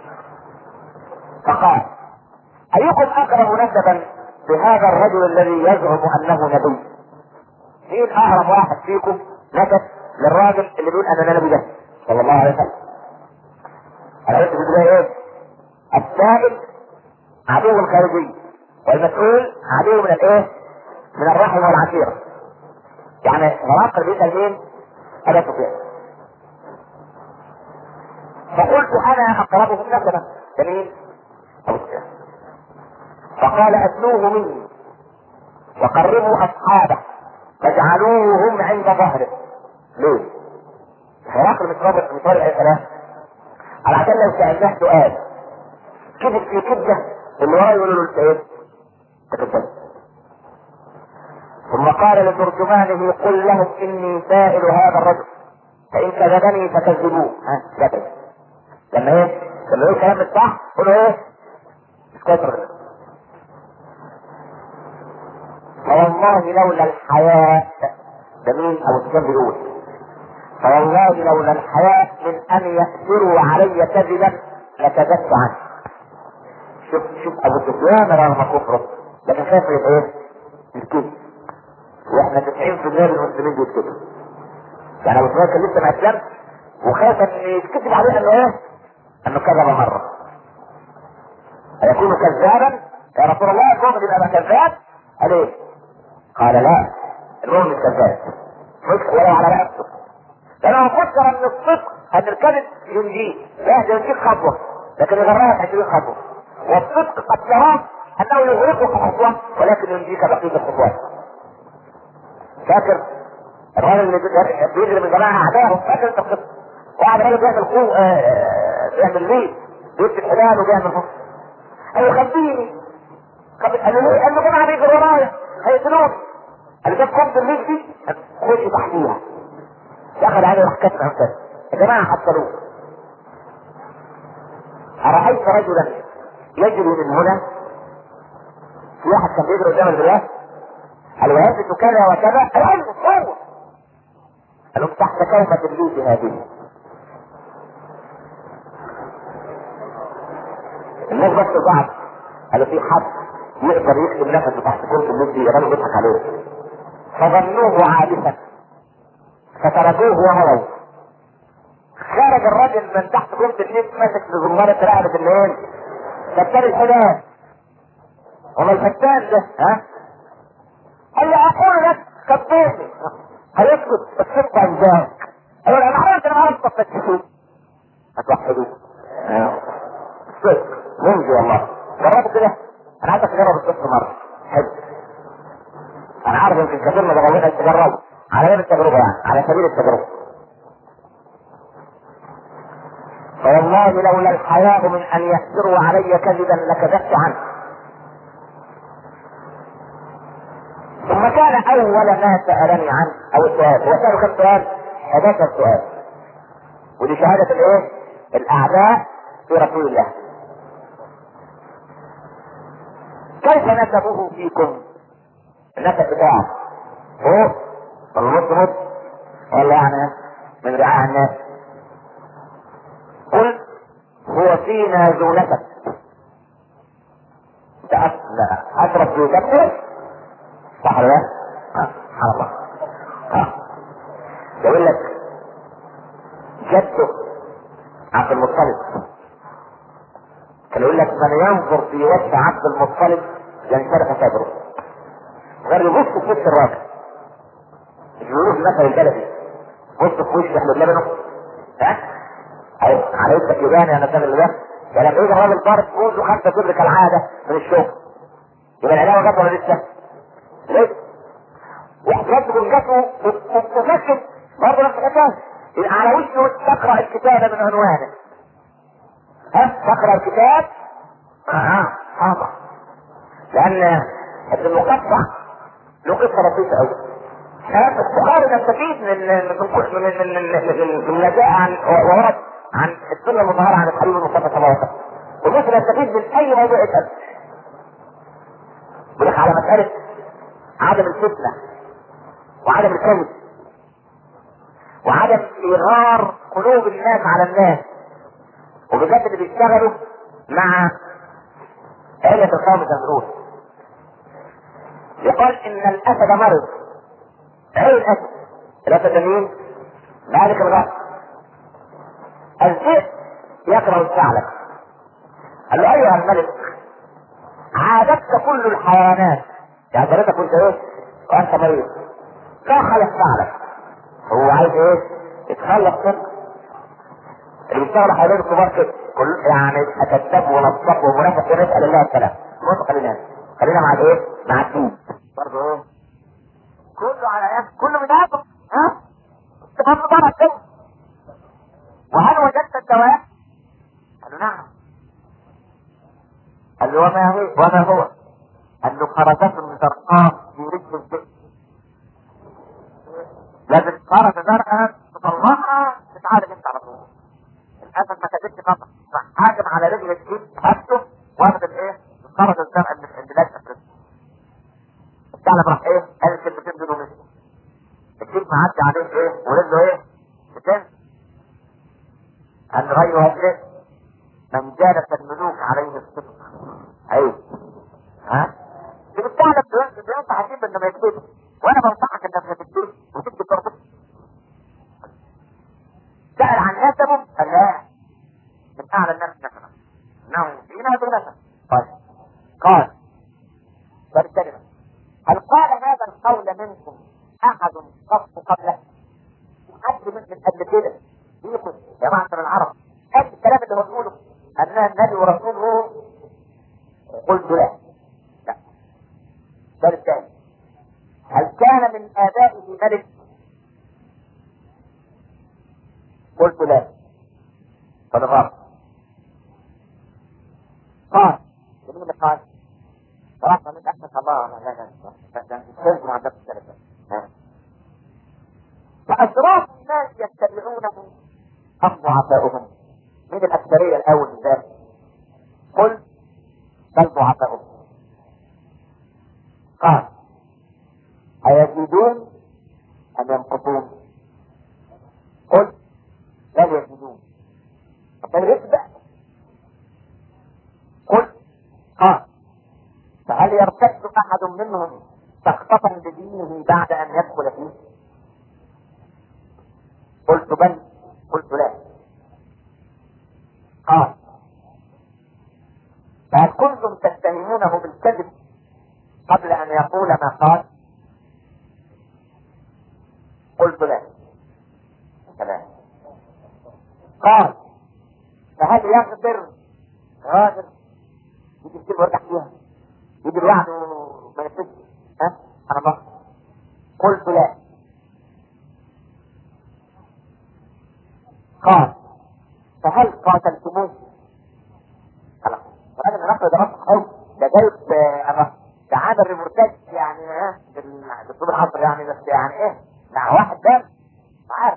فقال: ايكم اقرب نسبا بهذا الرجل الذي يزعم انه نبي؟ مين اقرب واحد فيكم نسب للراجل اللي بيقول انا نبي ده صلى الله عليه وسلم؟ انا قلت في البدايه ايه؟ السائل عدو خارجي والمسؤول عدو من الايه؟ من الرحم والعشيره. يعني هرقل بيسال مين؟ ابا سفيان. فقلت انا اقربهم نسبا. جميل. ابو سفيان. فقال ادنوه مني وقربوا اصحابه فاجعلوهم عند ظهره. ليه؟ هرقل مش رابط اي كلام. على عشان لو سالناه سؤال كذب في كذبه اللي وراه يقولوا له ايه؟ تكذب. ثم قال لترجمانه: قل لهم اني سائل هذا الرجل فان كذبني فكذبوه. ها كذب. لما ايه؟ لما يقول كلام الصح قولوا ايه؟ مش كتر. فوالله لولا الحياء، ده مين ابو سفيان بيقول؟ فوالله لولا الحياء من ان يأثروا علي كذبا لكذبت عنه. شوف ابو سفيان رغم كفره لكن خايف ايه؟ الكذب. واحنا 90% من المسلمين بيكذبوا. يعني ابو سفيان كان لسه ما اسلمش وخاف ان يتكذب عليه انه ايه؟ انه كذب مره. أيكون كذابا يا رسول الله؟ المؤمن يبقى كذاب؟ قال ايه؟ قال لا، المؤمن مش كذاب ولو على رأسه. لأنه فكر ان الصدق ان الكذب ينجيه، لا ده ينجيك خطوه لكن يغرقك 20 خطوه. والصدق قد تراه انه يغرقك خطوه ولكن ينجيك بقيه الخطوات. فاكر الراجل اللي بيجري من جماعه اعدائه؟ فاكر انت القصه؟ واحد راجل بيعمل قوه بيعمل ليه؟ بيمسك حبال وبيعمل قوه. قال له خبيني. قال له ليه؟ قال له جماعه بيجروا ورايا هيقتلوني. قال له جاب قبض الليل دي خش تحتيها. دخل عليه راح كتب عن يا جماعه حصلوه. أرأيت رجلا يجري من هنا؟ في واحد كان بيجري قدام البلاد قال ويثبت كذا وكذا. قال هو قالوا تحت كلمة اللوز هذه. الناس بس بعض قالوا في حد يقدر يكتب نفسه تحت كلمة اللوز دي يقدروا يضحك عليه فظنوه عابثا فتركوه وهروا. خرج الرجل من تحت كلمة اللوز ماسك بزمارة رقبة الليل فتان الحداد. وما الفتان ده ها؟ قال لي اقول لك كبرني هيسكت الصدق عن ذلك. قال له انا عارف تفتشوه هتوحدوه. الصدق منجي والله. جربت كده؟ انا عايزك تجرب الصدق مره. حلو. انا عارف يمكن كثير من الغوين تجربوا على غير التجربه يعني على سبيل التجربه. فوالله لولا الحياء من ان يحسروا علي كذبا لكذبت عنه. ثم كان اول ما سألني عنه او السؤال، هو سأله كم سؤال؟ 11 سؤال. ودي شهادة الايه؟ الاعداء في رسول الله. كيف نسبه فيكم؟ النسب بتاعه هو ولا نص ولا يعني من رعاع الناس؟ قل هو فينا ذو نسب. ده اشرف ذو نسب صح ولا لا؟ سبحان الله. يقول لك جده عبد المطلب يقول لك من ينظر في وجه عبد المطلب ينشرح صدره، غير يبص في وش الراجل. مش بيقولوا في المثل البلدي بص في وش احمد لبنه، ها؟ ايوه على وشك يبان انا فاهم اللي ده. يعني لما يجي الراجل ضارب فوز وخمسه كبر كالعاده من الشغل، يبقى العلاوه جت ولا لسه؟ لسه. واحتياط بنجته وفكر برضه نفس الحكايه، يبقى على وشه تقرا الكتاب من عنوانه. ها تقرا الكتاب؟ حاضر. لان ابن المقطع له قصه لطيفه قوي. البخاري نستفيد من النجاة عن ورد عن السنه المظهره عن الحبيب المصطفى صلى الله عليه وسلم، وممكن نستفيد من اي موضوع يسال. بيقول لك على مساله عدم الفتنه وعدم الكذب وعدم ايغار قلوب الناس على الناس، وبالذات اللي بيشتغلوا مع عيلة القوم الزنزور. يقال ان الاسد مرض، عين الاسد، الاسد مين؟ مالك الغرب. الذئب يكره الثعلب. قال له ايها الملك عادتك كل الحيوانات، يعني حضرتك كنت ايه؟ وانت مريض، دخل الثعلب. هو عايز ايه؟ يتخلص منه. اللي بيشتغل حوالين الكبار كده كل يعني اتدب ونصب ومنافق ونسال الله السلام. بص خلينا مع الايه؟ مع الدين. برضه ايه؟ كله على ايه؟ كله بيتعبوا. ها؟ تفهم طبعا كده. وهل وجدت الدواء؟ قال له نعم. قال له وما هو؟ قال له خرجت من زرقاء في رجل الذئب. لازم خرج زرقاء تطلعها تتعالج انت على طول. الاسد ما كانتش خطر، حاكم على رجل الذئب حطه واخد الايه؟ خرج الزرقاء من البلاد افريقيا. الثعلب راح ايه؟ قال الكلمتين دول ومشي. الكلمة معدي عليه ايه؟ ورجله ايه؟ بتنزل. قال له ايها الذئب من جالس الملوك عليه الصدق. ايوه ها؟ شوف الثعلب بينصح حكيم انه ما يكذبش، وانا بنصحك انك ما تكذبش وتكذب برضه. سأل عن نسبه قال لا، من اعلى الناس نسبا انه فينا بنسب. قال فبالكلمة هل قال هذا القول منكم احد قبله؟ حد من قبل كده فيكم يا معشر العرب قال الكلام اللي هو بيقوله ان النبي ورسوله؟ قلت لا. السؤال الثاني هل كان من ابائه ملك؟ قلت لا. فالغرب قال مين اللي قال؟ صراحة من أحسن الله لا مع نفس الثلاثة. فأشراف الناس يتبعونه أم ضعفاؤهم؟ من الأكثرية الأول من ذلك؟ قل بل ضعفاؤهم. قال أيزيدون أم ينقصون؟ قل بل يزيدون. طب يتبع. قل قال فهل يرتد احد منهم سخطة بدينه بعد ان يدخل فيه؟ قلت بل. قلت لا. قال فهل كنتم تتهمونه بالكذب قبل ان يقول ما قال؟ قلت لا. سلام. قال فهل يغدر غادر يجي الكلمة ويرجع فيها، يجي الوعد وما ينفذش؟ ها؟ انا بقى قلت لا. قال فهل قاتلتموه؟ خلاص الراجل الرقم ده رقم قوي، ده جايب ده عامل ريبورتاج يعني ها بالاسلوب الحصري يعني، بس يعني ايه مع واحد ده عارف.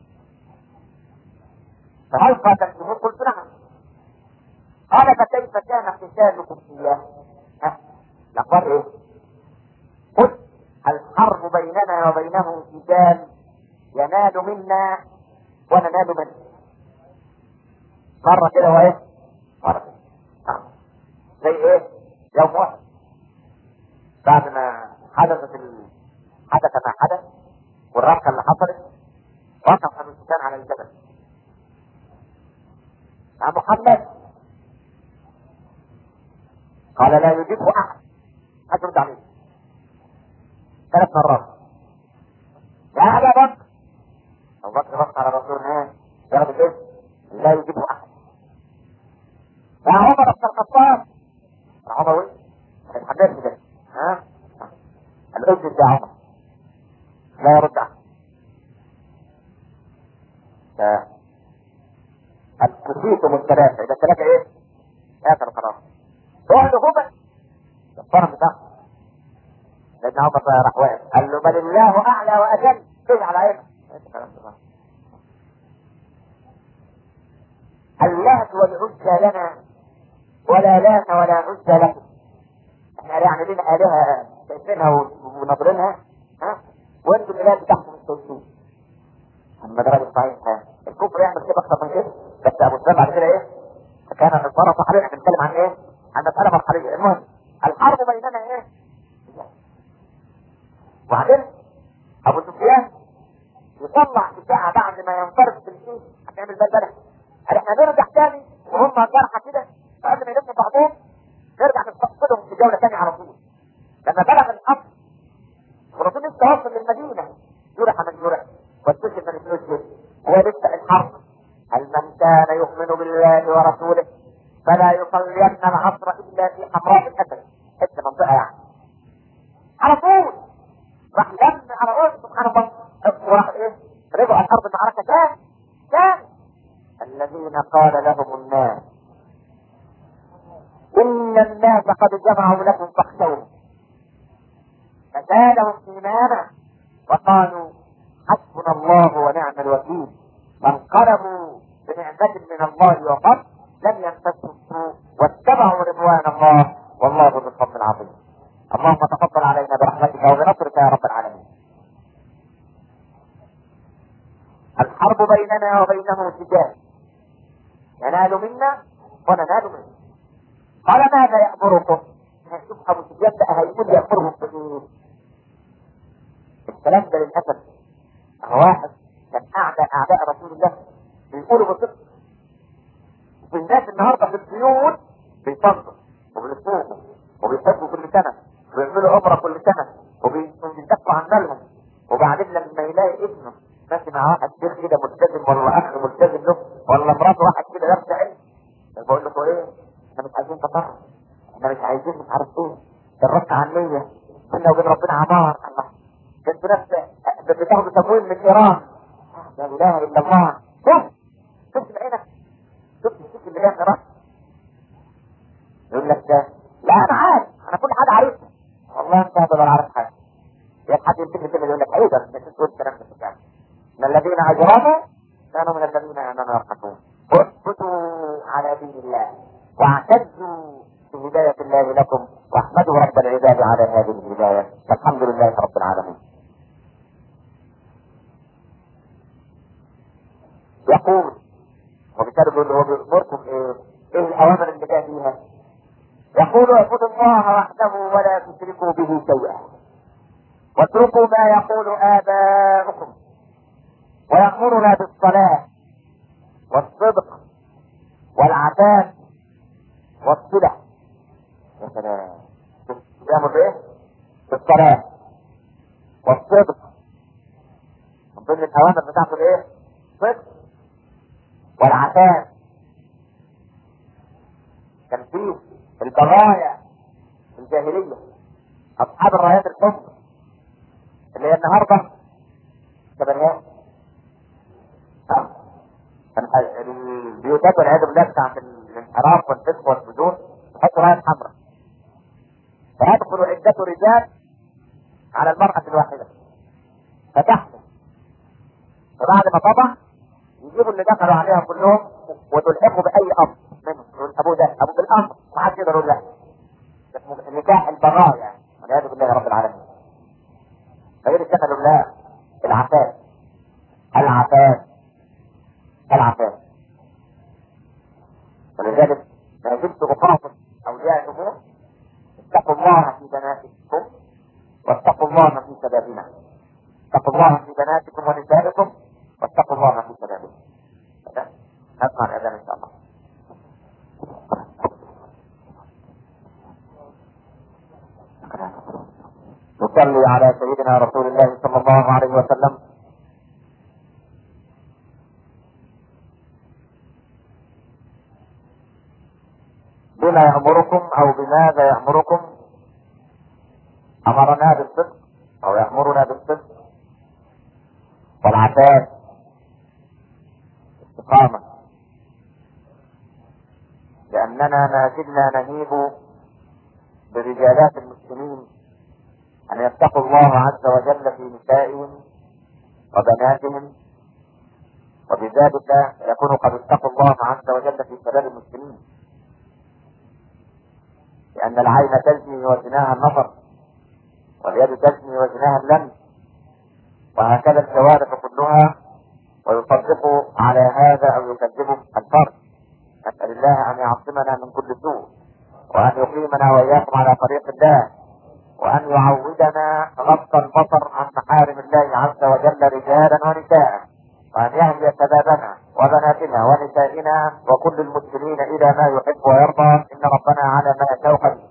فهل قاتلتموه؟ قلت نعم. قال فكيف كان قتالكم اياه؟ ها؟ لقد ايه؟ قلت الحرب بيننا وبينه قتال ينال منا وننال منه. مرة كده وايه؟ مرة كده زي ايه؟ يوم واحد بعد ما حدث ما حدث والربكة اللي حصلت، وقف ابو سفيان على الجبل مع محمد قال لا يجيبه احد. هترد عليه 3 مرات. يا ابا بكر. ابو بكر بص على الرسول ياخد الاسم لا يجيبه احد. يا عمر بن الخطاب. يا عمر وين؟ ما تتحدثش كده. الاسم يا عمر لا يرد عنه. الكسيتم الثلاثة. إذا 3 إيه؟ آخر خلاص. روح لهما الطرف بتاعه. لأن عمر راح واقف قال له بل الله أعلى وأجل. إيه على عينه؟ اللات والعزى لنا ولا لات ولا عزى لكم. احنا يعني لنا آلهة شايفينها ونظرينها وانتم الإله بتاعكم التوحيد. اما ده راجل صحيح الكفر يعمل كده اكتر من كده. بس ابو سلمة بعد كده ايه؟ فكان الانصار صحيح. احنا بنتكلم عن ايه؟ عن مسألة مرحلية. المهم الحرب بيننا ايه؟ وبعدين ابو سفيان يطلع الساعة بعد ما ينفرد في الايد هتعمل بلبلة. قال احنا نرجع تاني وهم جرحى كده قبل ما يلموا بعضهم نرجع نستقصدهم في جولة تانية على طول. لما بلغ الحق الرسول لسه وصل للمدينة جرح من جرح واستشهد من استشهد ولسه الحرب. هل من كان يؤمن بالله ورسوله فلا يصلين العصر الا في حمراء الاسد. حته منطقه يعني على طول راح لم على رؤوس سبحان الله وراح ايه؟ رجعوا الارض المعركه كان الذين قال لهم الناس ان الناس قد جمعوا لكم فاخشوهم فزادهم ايمانا وقالوا حسبنا الله ونعم الوكيل. فانقلبوا بنعمة من الله وفضل لم يمسسهم سوء واتبعوا رضوان الله والله ذو الفضل العظيم. اللهم تفضل علينا برحمتك وبنصرك يا رب العالمين. الحرب بيننا وبينه سجال ينال منا وننال منه. قال ماذا يأمركم؟ شوف ابو سفيان بقى هيقول يأمرهم بايه؟ الكلام ده للاسف واحد كان اعداء رسول الله بيقولوا بصدق. وفي الناس النهارده في البيوت بيصلوا وبيصوموا وبيحبوا كل سنه وبيعملوا عمره كل سنه وبيدفعوا عن مالهم. وبعدين لما يلاقي ابنه ماشي مع واحد شيخ كده ملتزم ولا اخ ملتزم له ولا مرات واحد كده لابسه علم بقول له ايه؟ احنا مش عايزين تطرف. احنا مش عايزين مش عارف ايه. الرد عن نيه بينا وبين ربنا عمار. الله انتوا ناس بتاخدوا تمويل من ايران. لا اله الا الله. شوف بعينك شوف اللي جاي من ايران يقول لك ده لا انا عارف انا كل حاجه عارفها. والله انت هتبقى عارف حاجه. يا حد يمسك كده يقول لك ايوه بس تقول الكلام ده فعلا. ان الذين اجرموا كانوا من الذين امنوا يضحكون. اثبتوا على دين الله واعتزوا بهدايه الله لكم واحمدوا رب العباد على هذه الهدايه والحمد لله رب العالمين. يقول وبالتالي بيقول هو بيأمركم ايه الاوامر اللي جاء فيها؟ يقول اعبدوا الله وحده ولا تشركوا به شيئا واتركوا ما يقول آباؤكم ويأمرنا بالصلاة والصدق والعفاف والصلة. يا سلام. يأمر بايه؟ بالصلاة والصدق. من ضمن الأوامر بتاعته الايه؟ الصدق والعفاف. كان فيه البرايا الجاهلية أصحاب الرايات الحمر اللي هي النهارده كبريات. البيوتات والعياذ بالله بتاعت الانحراف والفسق والفجور تحط راية حمراء فيدخل عدة رجال على المرأة الواحدة فتحمل. فبعد ما طبع يجيبوا اللي دخلوا عليها كلهم وتلحقوا بأي أمر منهم. يقول أبوه ده أبوه بالأمر ما حدش يقدر يقول لا. نكاح البرايا والعياذ بالله رب العالمين. غير الشكل الله العفاف ولذلك ما زلت اخاطب اولياء الامور اتقوا الله في بناتكم واتقوا الله في شبابنا. اتقوا الله في بناتكم ونسائكم واتقوا الله في شبابنا. نسمع الاذان ان شاء الله. نصلي على سيدنا رسول الله صلى الله عليه وسلم. بما يأمركم او بماذا يأمركم؟ امرنا بالصدق او يأمرنا بالصدق والعفاف، استقامة، لاننا ما زلنا نهيب برجالات المسلمين ان يتقوا الله عز وجل في نسائهم وبناتهم، وبذلك يكونوا قد اتقوا الله عز وجل في شباب المسلمين، لان العين تزني وزناها النظر، واليد تزني وزناها اللمس، وهكذا الجوارح كلها، ويصدق على هذا او يكذب الفرد. نسأل الله ان يعصمنا من كل سوء، وان يقيمنا واياكم على طريق الله، وان يعودنا غض البصر عن محارم الله عز وجل رجالا ونساء، وان يهدي شبابنا وبناتنا ونسائنا وكل المسلمين الى ما يحب ويرضى، ان ربنا على ما يشاء قدير.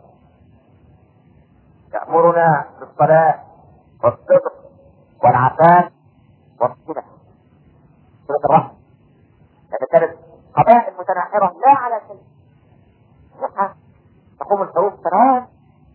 يأمرنا بالصلاة والصدق والعفاف والصلة، صلة الرحم، يعني كانت قبائل متناحرة لا على شيء، تقوم الحروب سنوات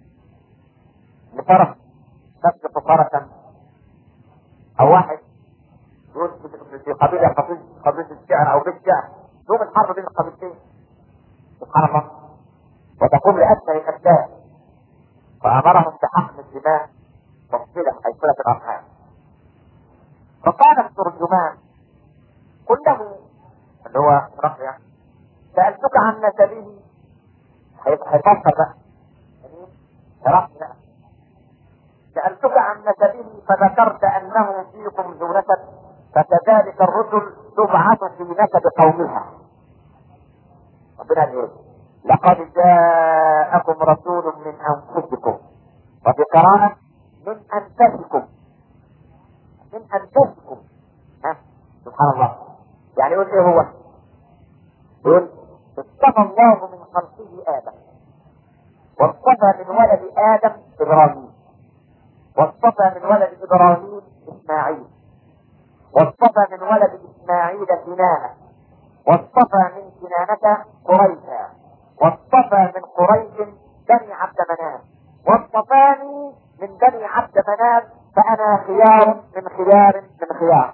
لفرق تسبق فرقا، او واحد يقول في قبيلة قبيلة الشعر او بيت شعر، يوم الحرب بين القبيلتين سبحان الله، وتقوم لأسفل الأبداء، فأمرهم بحقن الدماء والصلة أي صلة الأرحام. فقال الترجمان كله اللي هو رقية، سألتك عن نسبه، هيفكر بقى رقية، سألتك عن نسبه فذكرت أنه فيكم ذو نسب، فكذلك الرسل تبعث في نسب قومها. ربنا يقول لقد جاءكم رسول من أنفسكم، وفي قراءة من أنفسكم، من أنفسكم. سبحان الله، يعني يقول ايه هو؟ يقول اصطفى الله من خلقه آدم، واصطفى من ولد آدم إبراهيم، واصطفى من ولد إبراهيم إسماعيل، واصطفى من ولد إسماعيل كنانة، واصطفى من كنانة قريشا، واصطفى من قريش بني عبد مناف، واصطفاني من بني عبد مناف، فأنا خيار من خيار من خيار.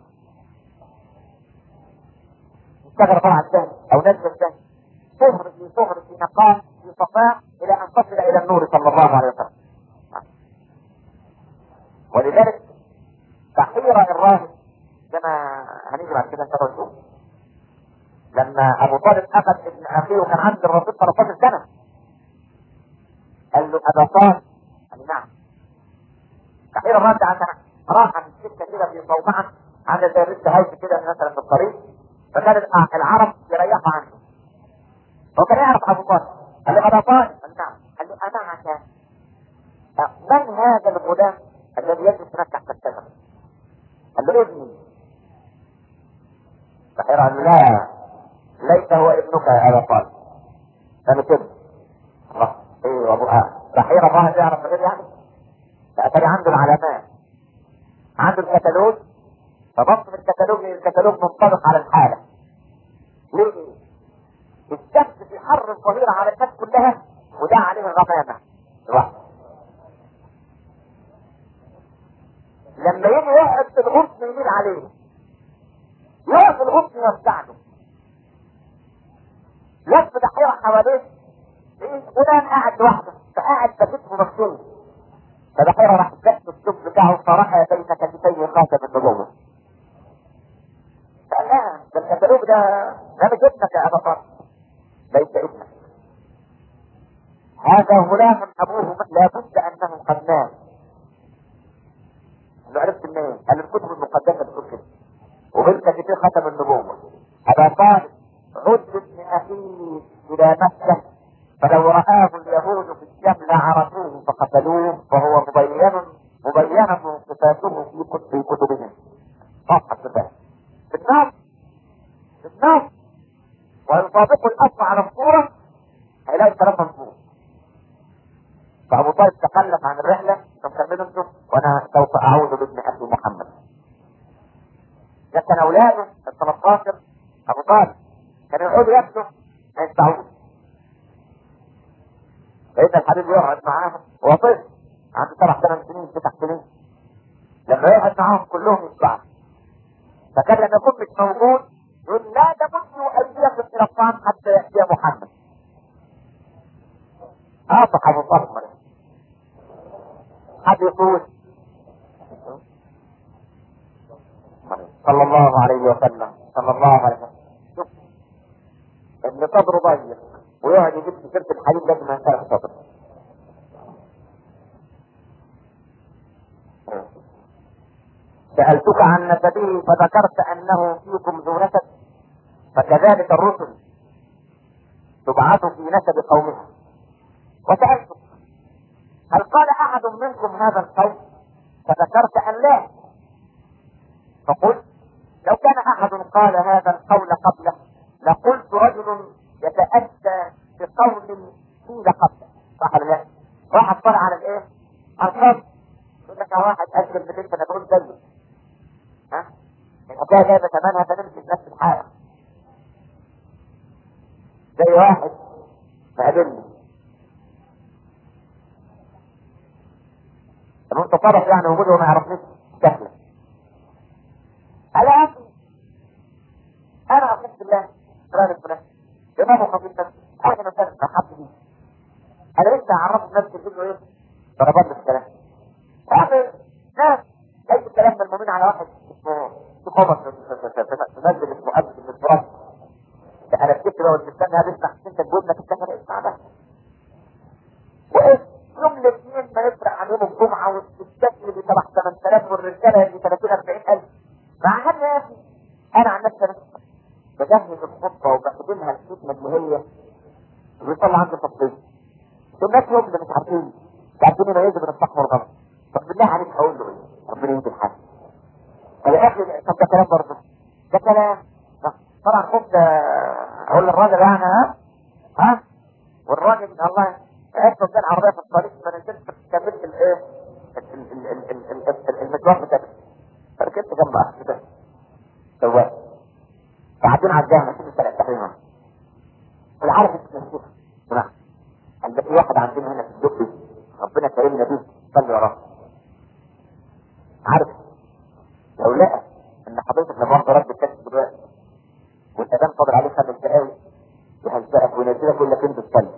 اشتغل طبعا الدهن أو نزل الدهن، صهر في صهر في نقاء في صفاء، إلى أن تصل إلى النور صلى الله عليه وسلم. ولذلك تحقير الراهب كما هنيجي بعد كده ان شاء الله، لما ابو طالب اخذ ابن اخيه وكان عند الرسول 13 سنه، قال له ابا طالب، قال نعم. تحقير الراهب عشان راح عن السكه كده في صومعه عند زي الرد هايف كده مثلا في الطريق، فكان العرب يريحوا عنه، وكان يعرف ابو طالب، قال له ابا طالب، قال نعم. قال له انا عشان من هذا الغلام الذي يجلس هناك تحت الشجره؟ قال له ابني. فحير قال له لا، ليس هو ابنك يا ابا طالب، انا كده الله. ايه ابوها بحير الله يعرف غير يعني، فاتاري عنده العلامات، عنده الكتالوج، فبص في الكتالوج منطبق على الحاله. ليه؟ الشمس في حر الظهيره على الناس كلها، وده عليه الغمامه لوحده. لما يجي يقعد في الغصن يميل عليه، يقعد في الغصن يستعده، لف دحيرة حواليه، فلان قاعد لوحده، فقاعد بكتفه مكتوب، فدحيرة راح تكتب الشوك بتاعه صراحة بين كتفيه خاتم النبوة. قال لا، ده الكتالوج ده مش ابنك يا ابا طارق، ليس ابنك، هذا غلام ابوه لابد انه قد مات. اللي عرفت منين؟ قال الكتب المقدسة بتقول كده، وبين كتفيه خاتم النبوة. ابا طارق عد ابن اخيه الى مكة، فلو رآه اليهود في الشمل عرفوه فقتلوه، فهو مبينة صفاته في كتبهم. صفحة صفات في الناس ويطابق الأصل على الصورة، هيلاقي الكلام مظبوط. فأبو طالب تخلف عن الرحلة، فكملوا انتم وانا سوف اعود بابن اخي محمد. لكن اولاده ال 13 ابو طالب كانوا يقعدوا ياكلوا ما يدفعوش. سيدنا الحبيب يقعد معاهم هو طفل عنده 7 8 سنين 9 سنين، لما يقعد معاهم كلهم يدفعوا. فكان لما يكون مش موجود يقول لا تمدوا ايديكم الى الطعام حتى ياتي محمد. اعطى ابو طالب مرة حد يقول صلى الله عليه وسلم صلى الله عليه وسلم شوف ابن صدره ضيق ويقعد يجيب سيرة الحديث لازم ما ينساش صدره. سألتك عن نسبه فذكرت انه فيكم ذو نسب، فكذلك الرسل تبعث في نسب قومها. وسألتك هل قال احد منكم هذا القول فذكرت ان لا، فقلت لو كان احد قال هذا القول قبله لقلت رجل يتأتى بقول قيل قبله. صح ولا لا؟ واحد طلع على الايه؟ على الخط يقول لك واحد اكل بالليل انا بقول زيه. ها؟ الحكايه جايبه ثمنها فنمشي في نفس الحاله. زي واحد مقابلني طب انت طرف يعني وجوده وما يعرفنيش شكله. قال يا اخي انا اقسم بالله راجل فلان امامه خفيف نفسي انا مثلا احب بيه انا لسه عرفت نفسي فيديو ايه ضربات الكلام. اخر ناس اي الكلام من المؤمن على واحد اسمه تقومت في مسجد اسمه ابد من الفرات. انا بكتب بقى والمستنى هذا اسمع انت تقول لك السنه اسمع بس وايه يوم الاثنين ما يفرق عن يوم الجمعه والستات اللي تبع 8000 والرجاله اللي 30 40000 مع هذا يا اخي انا عن نفسي بجهز الخطه وبخدمها الخدمه اللي هي بيطلع عندي تفصيل. الناس يوم اللي مش عارفين يميزوا بين الصح والغلط. طب بالله عليك اقول له ايه؟ ربنا يهدي الحال. طب يا اخي طب ده كلام برضه ده كلام طبعا خد اقول للراجل يعني ها والراجل الله يحفظ ده العربيه في الطريق ما نزلتش كملت الايه المشوار بتاعك فركبت جنب اخي كده سواق قاعدين على الجامع كده ثلاث تحريمات العارف التنسيق. نعم عند في واحد عندنا هنا في الدقي ربنا كريمنا بيه صلي وراه عارف لو لقى ان حضرتك لما واحد رد الكشف دلوقتي والأذان فاضل عليه 5 دقايق يهزقك وينزلك يقول لك انت تصلي.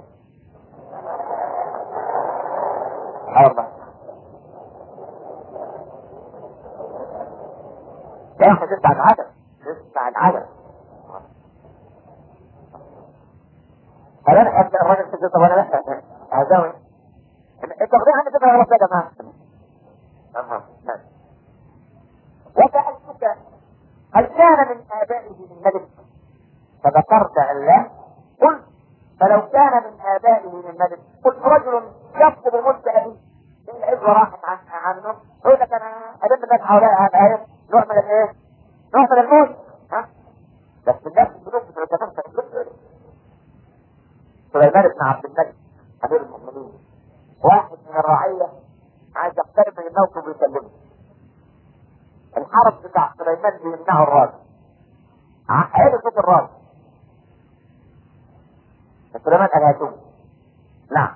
والله يا اخي تسعى العدد تسعى العدد. فانا ابدا الراجل كده طب انا لا هزاوي التقدير عندي كده غلط يا جماعه. تمام وسألتك هل كان من آبائه من ملك فذكرت أن لا قلت فلو كان من آبائه من ملك قلت رجل يطلب ملك أبيه إن العز راحت عنه يقول لك أنا أدم الناس حوالي هذا نوع من الإيه؟ نوع من الموت ها؟ بس الناس الجنوب بتتكلم سليمان بن عبد الملك أمير المؤمنين واحد من الرعية عايز يقترب من الموت ويسلمه. الحرس بتاع سليمان بيمنعه الراجل عقل صوت الراجل سليمان قال هاتوه. نعم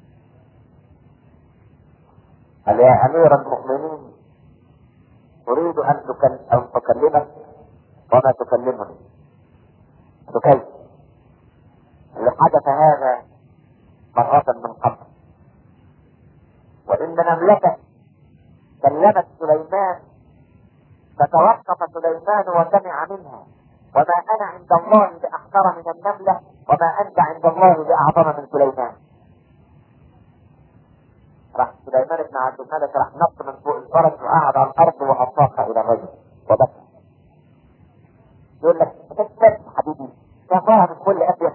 قال يا امير المؤمنين اريد ان تكلمك وما تكلمني. كيف؟ اللي حدث هذا مرة من قبل وان مملكة كلمت سليمان فتوقف سليمان وسمع منها وما انا عند الله باحقر من النملة وما انت عند الله باعظم من سليمان. راح سليمان بن عبد الملك راح نط من فوق الفرس وقعد على الارض واطاق الى الرجل وبكى. يقول لك تكتب حبيبي كفاها من كل ابيض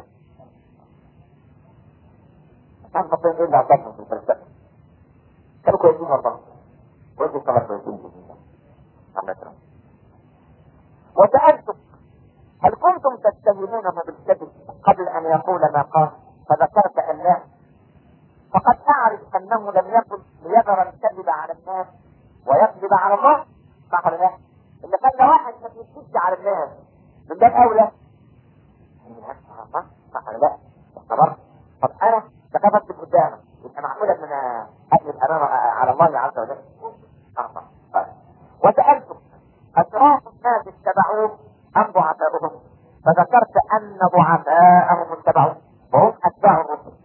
كان مطين الا عطاهم في الفلسفه كانوا كويسين والله وانتوا كمان كويسين وسألتك هل كنتم تتهمونه بالكذب قبل ان يقول ما قال فذكرت ان لا فقد اعرف انه لم يكن ليذر الكذب على الناس ويكذب على الله، صح ولا لا؟ اللي خلى واحد ما بيكذبش على الناس من باب اولى صح ولا لا؟ خبر. طب انا بخاف اكذب قدامك، يبقى معقوله ان انا اكذب امام على الله عز وجل؟ طيب. وسالتم اشراف الناس اتبعوه ام ضعفاؤهم؟ فذكرت ان ضعفاءهم اتبعوه وهم اتباع الرسل.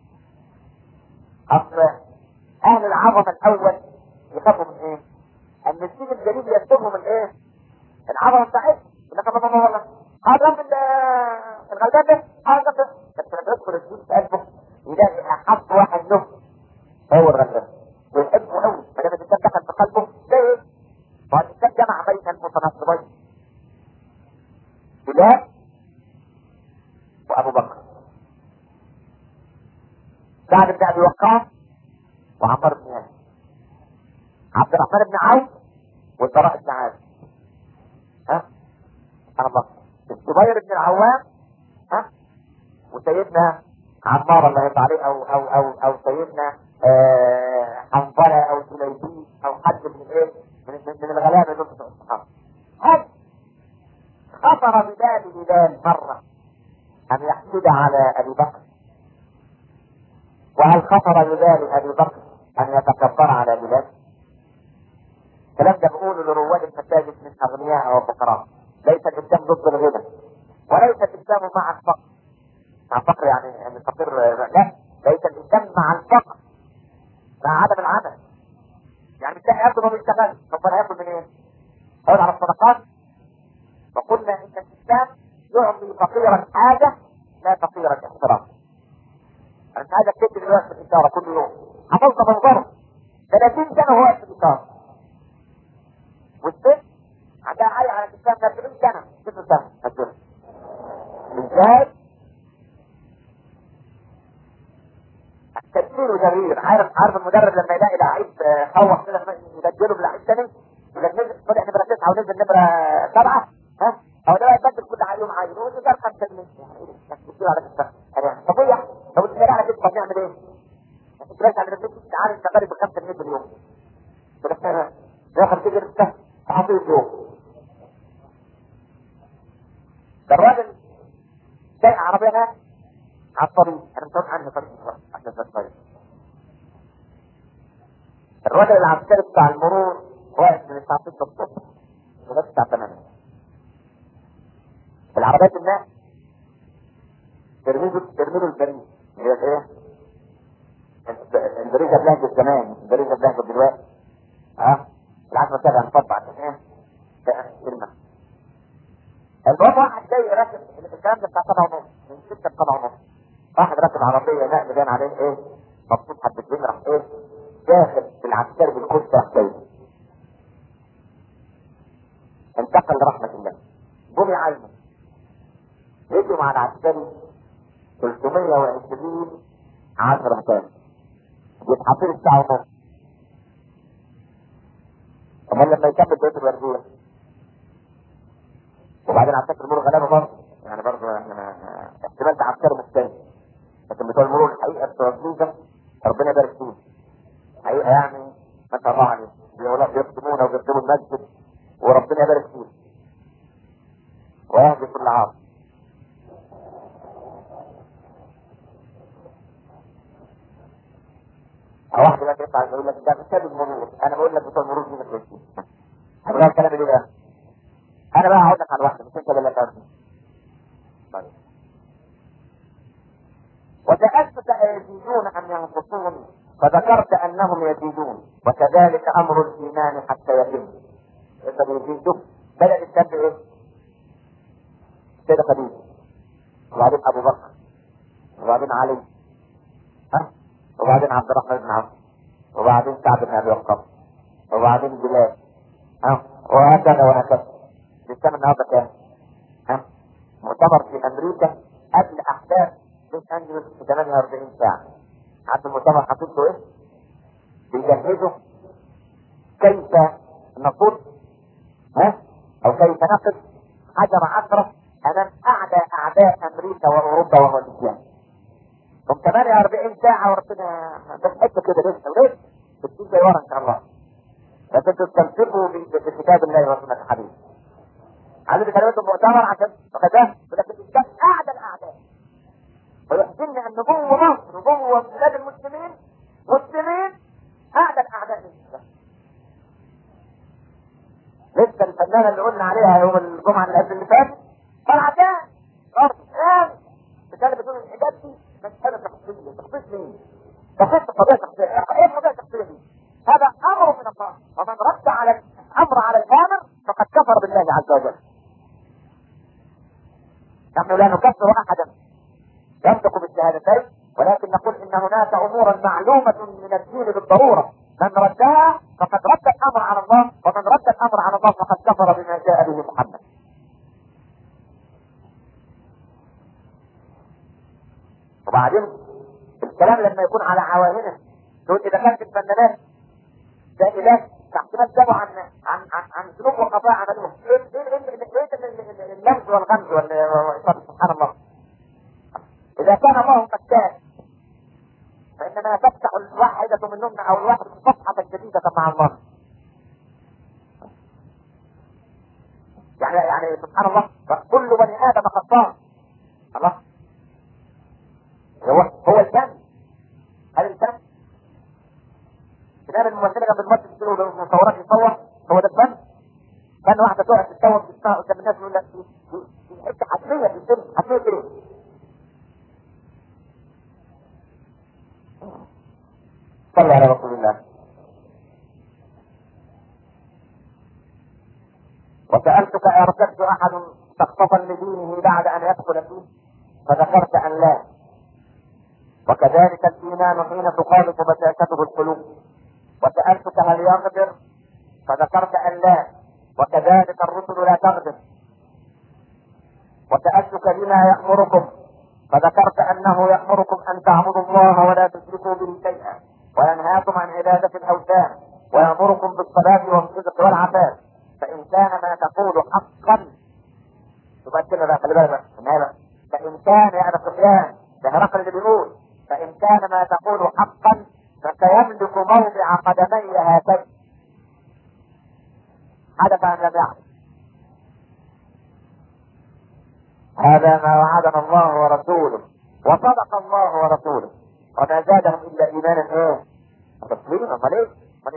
اصل اهل العظمه الاول يخافوا من ايه؟ ان الدين الجديد يكتبهم من ايه؟ العظمه بتاعتهم. لكن والله هذا الغلبان ده هذا بس لما يدخل الدين في قلبه يلاقي احب واحد له هو الغلبان ويحبه قوي. ما دام الانسان دخل في قلبه ده ايه؟ والانسان جمع بين المتناقضين بلال وابو بكر، سعد بن ابي وقاص وعمر بن ياسر، عبد الرحمن بن عوف والبراء بن عازب، سبحان الله، الزبير بن العوام، وسيدنا عمار الله يرضى عليه او سيدنا حنظله او سليبي او حد من ايه من الغلابه دول بتوع الصحابه. هل خطر ببال مره ان يحسد على ابي بكر؟ وهل خطر ببال ابي بكر ان يتكبر على بلال؟ الكلام ده بقوله لرواد المساجد من اغنياء وفقراء. ليس الاسلام ضد الغنى، وليس الاسلام مع الفقر. مع الفقر يعني الفقير لا، ليس الاسلام مع الفقر، مع عدم العمل. يعني مش هياكل وما بيشتغلش، ربنا هياكل من ايه؟ هيقعد على الصدقات. وقلنا ان الاسلام يعطي فقيرا حاجه لا فقيرا احترام. انا مش عايز اكتب دلوقتي في الاشاره كل يوم، حفظت منظره 30 سنه هو في الاشاره، والست عندها عالي على الاسلام 40 سنه 6 سنه هتقول ازاي؟ تكسير وتغيير. عارف المدرب لما يلاقي لعيب خوف كده يبدله بلعيب ثاني، يبقى طلع نمره 9 ونزل نمره 7، او ده يبدل كل يوم عايز يقول ده 5 جنيه تكسير على الاسلام. يعني طبيعي لو انت راجع على كده بنعمل ايه؟ انت راجع على كده تعالى اشتغل ب 5 جنيه في اليوم كده ياخد كده انت تعطيه اليوم. ده الراجل سايق عربيه هناك على الطريق، انا مش عارف عنه طريق عشان ده الطريق. الراجل العسكري بتاع المرور واقف من الساعه 6 الصبح لغايه الساعه 8. العربيات الناس ترميله البريد اللي هي ايه؟ البريد بلهجه زمان، البريد بلهجه دلوقتي. العزمه كده هنطبع عشان ايه؟ كلمه. المهم واحد جاي راكب الكلام ده بتاع 7:30 من 6 ل 7:30. واحد راكب عربيه نقل باين عليه ايه؟ مبسوط حبتين راح ايه؟ داخل بالعسكري بالكرسي راح جاي. انتقل لرحمه الله. جم يعاينوا. يجوا مع العسكري 320 10 تاني. يتحطوا الساعه ونص. امال لما يكمل بيت الورديه. وبعدين عسكري المرور غلابه برضه، يعني برضه احتمال ده عسكري مختلف. لكن بتوع المرور الحقيقه بتوع الجيزه ربنا يبارك فيهم. الحقيقه يعني ما شاء الله عليهم، بيخدمونا وبيخدموا المسجد وربنا يبارك فيهم. ويهدي كل عام. واحد بقى يطلع يقول لك ده بسبب المرور، انا بقول لك بتوع المرور دي مش كويسين. هتغير كلامي ليه بقى؟ انا بقى هقول لك على واحده مش انت اللي تعرف. طيب. وسألتك أيزيدون أم ينقصون؟ فذكرت أنهم يزيدون، وكذلك أمر الإيمان حتى يتم. إذا بيزيدون بدأ الإسلام بإيه؟ سيدة خديجة، وبعدين أبو بكر، وبعدين علي، وبعدين عبد الرحمن بن عوف، وبعدين سعد بن أبي وقاص، وبعدين بلال، وهكذا وهكذا. الإسلام النهارده كام؟ مؤتمر في أمريكا قبل أحداث لوس أنجلوس في 48 ساعة. عند المؤتمر حطيته إيه؟ بيجهزوا كيف نقول أو كيف نقف حجر عثرة أمام أعداء أمريكا وأوروبا وهو الإسلام. هم 48 ساعة وربنا بس حتة كده لسه ولسه بتجيب زي ورا إن شاء الله. لكن تستمسكوا بكتاب الله وسنة الحديث. عايزين كلمة المؤتمر عشان خداه، ولكن الإسلام أعدى الأعداء. ويحزنني أن جوه مصر وجوه بلاد المسلمين أعدى الأعداء للإسلام. لسه الفنانة اللي قلنا عليها يوم الجمعة اللي فاتت فرعتان برضه بتاعي بتقول الحجاب دي مسألة شخصية. شخصية مين؟ شخصية قضية شخصية. ايه قضية شخصية دي؟ هذا أمر من الله، ومن رد على الأمر على الآمر فقد كفر بالله عز وجل. نحن لا نكفر أحدا ينطق بالشهادتين، ولكن نقول إن هناك أمورا معلومة من الدين بالضرورة، من ردها فقد رد الأمر على الله، ومن رد الأمر على الله فقد كفر بما جاء به محمد. وبعدين الكلام لما يكون على عوائله تقول إذا كانت الفنانات سائلات تحكيمات جابوا عن سلوك وقضاء عملهم، ايه اللمس والغمز سبحان الله. إذا كان الله قتال فإنما تفتح الواحدة منهن أو الواحد صفحة جديدة مع الله. يعني سبحان الله، كل بني آدم خطاء. الله هو الجن. هل الجن؟ كتاب الممثلة جنب الممثل يقولوا مصورات يصور، هو ده الفن؟ فن واحدة تقعد تتصور تسمع قدام الناس يقول لك دي حتة حتمية في السن، حتمية كده. صلى على رسول الله. وسألتك أرتد أحد سخطا لدينه بعد أن يدخل فيه فذكرت أن لا، وكذلك الإيمان حين تخالط بشاشته القلوب. وسألتك هل يغدر فذكرت أن لا، وكذلك الرسل لا تغدر. وسألتك بما يأمركم فذكرت أنه يأمركم أن تعبدوا الله ولا تشركوا به شيئا، وينهاكم عن عبادة الأوثان، ويأمركم بالصلاة والصدق والعفاف. فإن كان ما تقول حقا يبقى كده بقى، خلي بالك بقى. فإن كان يا أبا سفيان ده هرقل اللي بيقول فإن كان ما تقول حقا فسيملك موضع قدمي هاتين. حدث أن لم يحدث. هذا ما وعدنا الله ورسوله، وصدق الله ورسوله، وما زادهم إلا إيمانا ايه؟ تسليما. مليك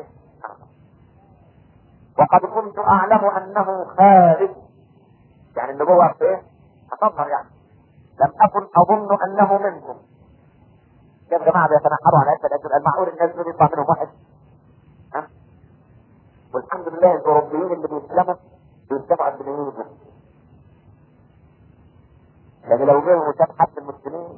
وقد كنت أعلم أنه خارج، يعني النبوة في ايه؟ أصدر يعني. لم أكن أظن أنه منكم. كيف جماعة بيتنحروا على أسفل أجل المعقول الناس دول يطلع منهم واحد؟ ها؟ والحمد لله الأوروبيين اللي بيسلموا قد بيموتوا. لأن لو جاءوا وشاف حد المسلمين،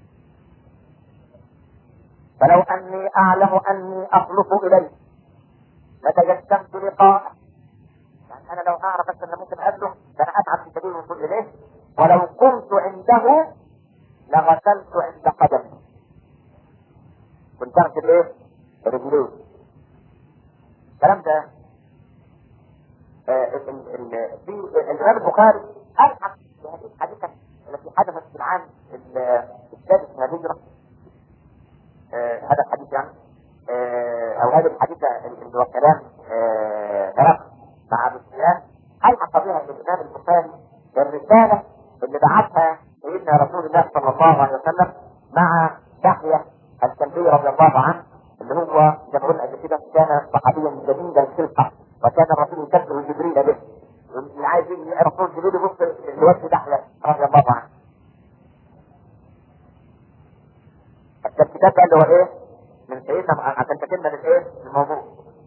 فلو أني أعلم أني أخلص إليه لتجسمت لقاءه. يعني أنا لو أعرف أن ممكن أقابله فأنا أتعب في سبيل الوصول إليه، ولو كنت عنده لغسلت عند قدمه. كنت أغسل إيه؟ رجليه. الكلام ده في الإمام البخاري ألحق في هذه الحديثة التي حدثت في العام السادس من الهجرة. هذا الحديث يعني أو هذه الحديثة اللي هو كلام هرقل مع أبو سفيان، ألحق بها الإمام البخاري الرسالة اللي بعثها سيدنا رسول الله صلى الله عليه وسلم مع دحية الكلبي رضي الله عنه، اللي هو زي ما قلنا قبل كده كان صحابيا جديدا الخلقة، وكان الرسول يكتب جبريل به. اللي عايز الرسول جبريل يبص لوجه دحية رضي الله عنه. الكتاب ده اللي هو ايه؟ من سيدنا عشان تكلمنا من ايه؟ الموضوع.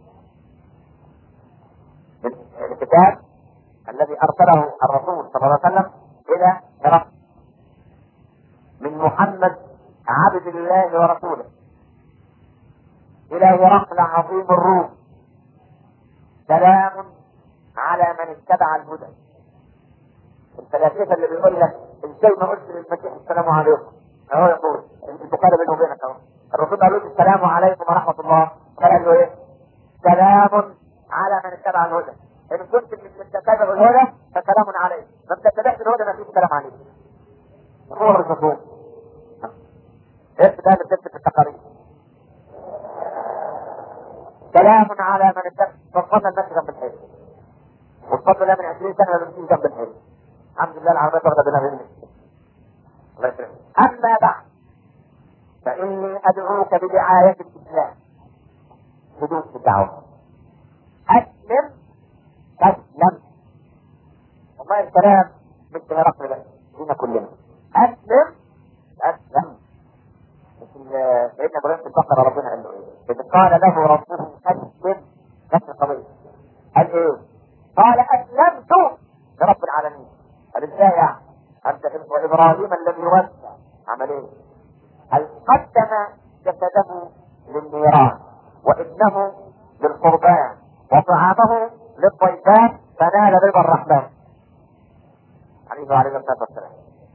من الكتاب الذي ارسله الرسول صلى الله عليه وسلم الى هرقل من محمد عبد الله ورسوله الى هرقل عظيم الروم. سلام على من اتبع الهدى. الفلاسفه اللي بيقول لك ازاي ما قلت للمسيح السلام عليكم؟ هو يقول البخاري بينه وبينك اهو. الرسول قال له السلام عليكم ورحمه الله، قال له ايه؟ سلام على من اتبع الهدى. ان كنت من تتبع الهدى فسلام عليك، ما تتبعش الهدى ما فيش سلام عليك. هو الرسول ايه ده اللي بتكتب في التقارير؟ سلام على من اتبع. وصلنا المشي جنب الحيط. وصلنا لها من 20 سنه بنمشي جنب الحيط. الحمد لله العربيه واخده بنا مني. الله يكرمك. اما بعد فاني ادعوك بدعايه الاسلام. هدوء في الدعوه. اسلم تسلم. والله الكلام مش هرقل بس فينا كلنا. اسلم تسلم. سيدنا ابراهيم في البقره ربنا قال له ايه؟ اذ قال له ربه اسلم. نفس القضيه. قال ايه؟ قال اسلمت لرب العالمين. قال ازاي يعني؟ انت وابراهيم الذي وسع عمل ايه؟ قال قدم جسده للنيران وابنه للقربان وطعامه للضيفان فنال رضا الرحمن عليه وعليه الصلاه والسلام.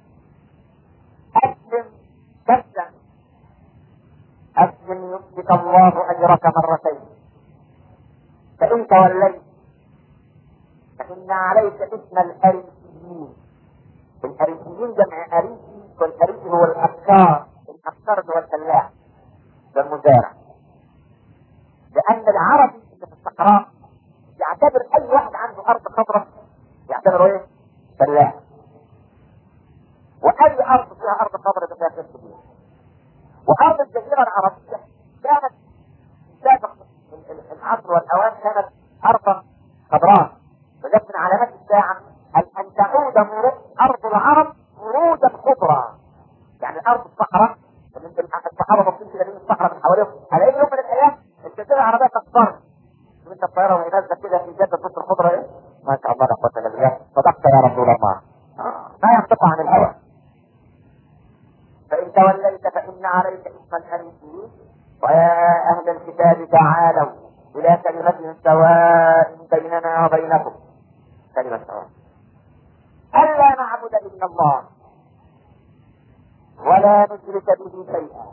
اسلم تسلم. اسلم يؤتك الله اجرك مرتين. فان توليت فان عليك اسم الاريسيين. الاريسيين جمع اريسي، والاريسي هو الابكار. الابكار هو الفلاح والمزارع. لان العربي اللي في الصحراء يعتبر اي واحد عنده ارض خضراء يعتبره ايه؟ فلاح. واي ارض فيها ارض خضراء فيها كسب فيها. وارض الجزيره العربيه كانت سابق العصر والاوان كانت ارضا خضراء. وجدت من علامات الساعه ان تعود ارض العرب ورودا خضرا. يعني ارض الصحراء الصحابه ممكن كده من الصحراء من حواليهم على اي يوم من الايام الجزيره العربيه تصفر. وانت الطياره وهي نازله كده في جده وسط الخضره ايه؟ ما شاء الله لا قوه الا بالله. صدقت يا رسول الله. ما ينطق عن الهوى. فان توليت فان عليك اسم الاريسيين ويا اهل الكتاب تعالوا الى كلمه سواء بيننا وبينكم. كلمه سواء الا نعبد الا الله ولا نشرك به شيئا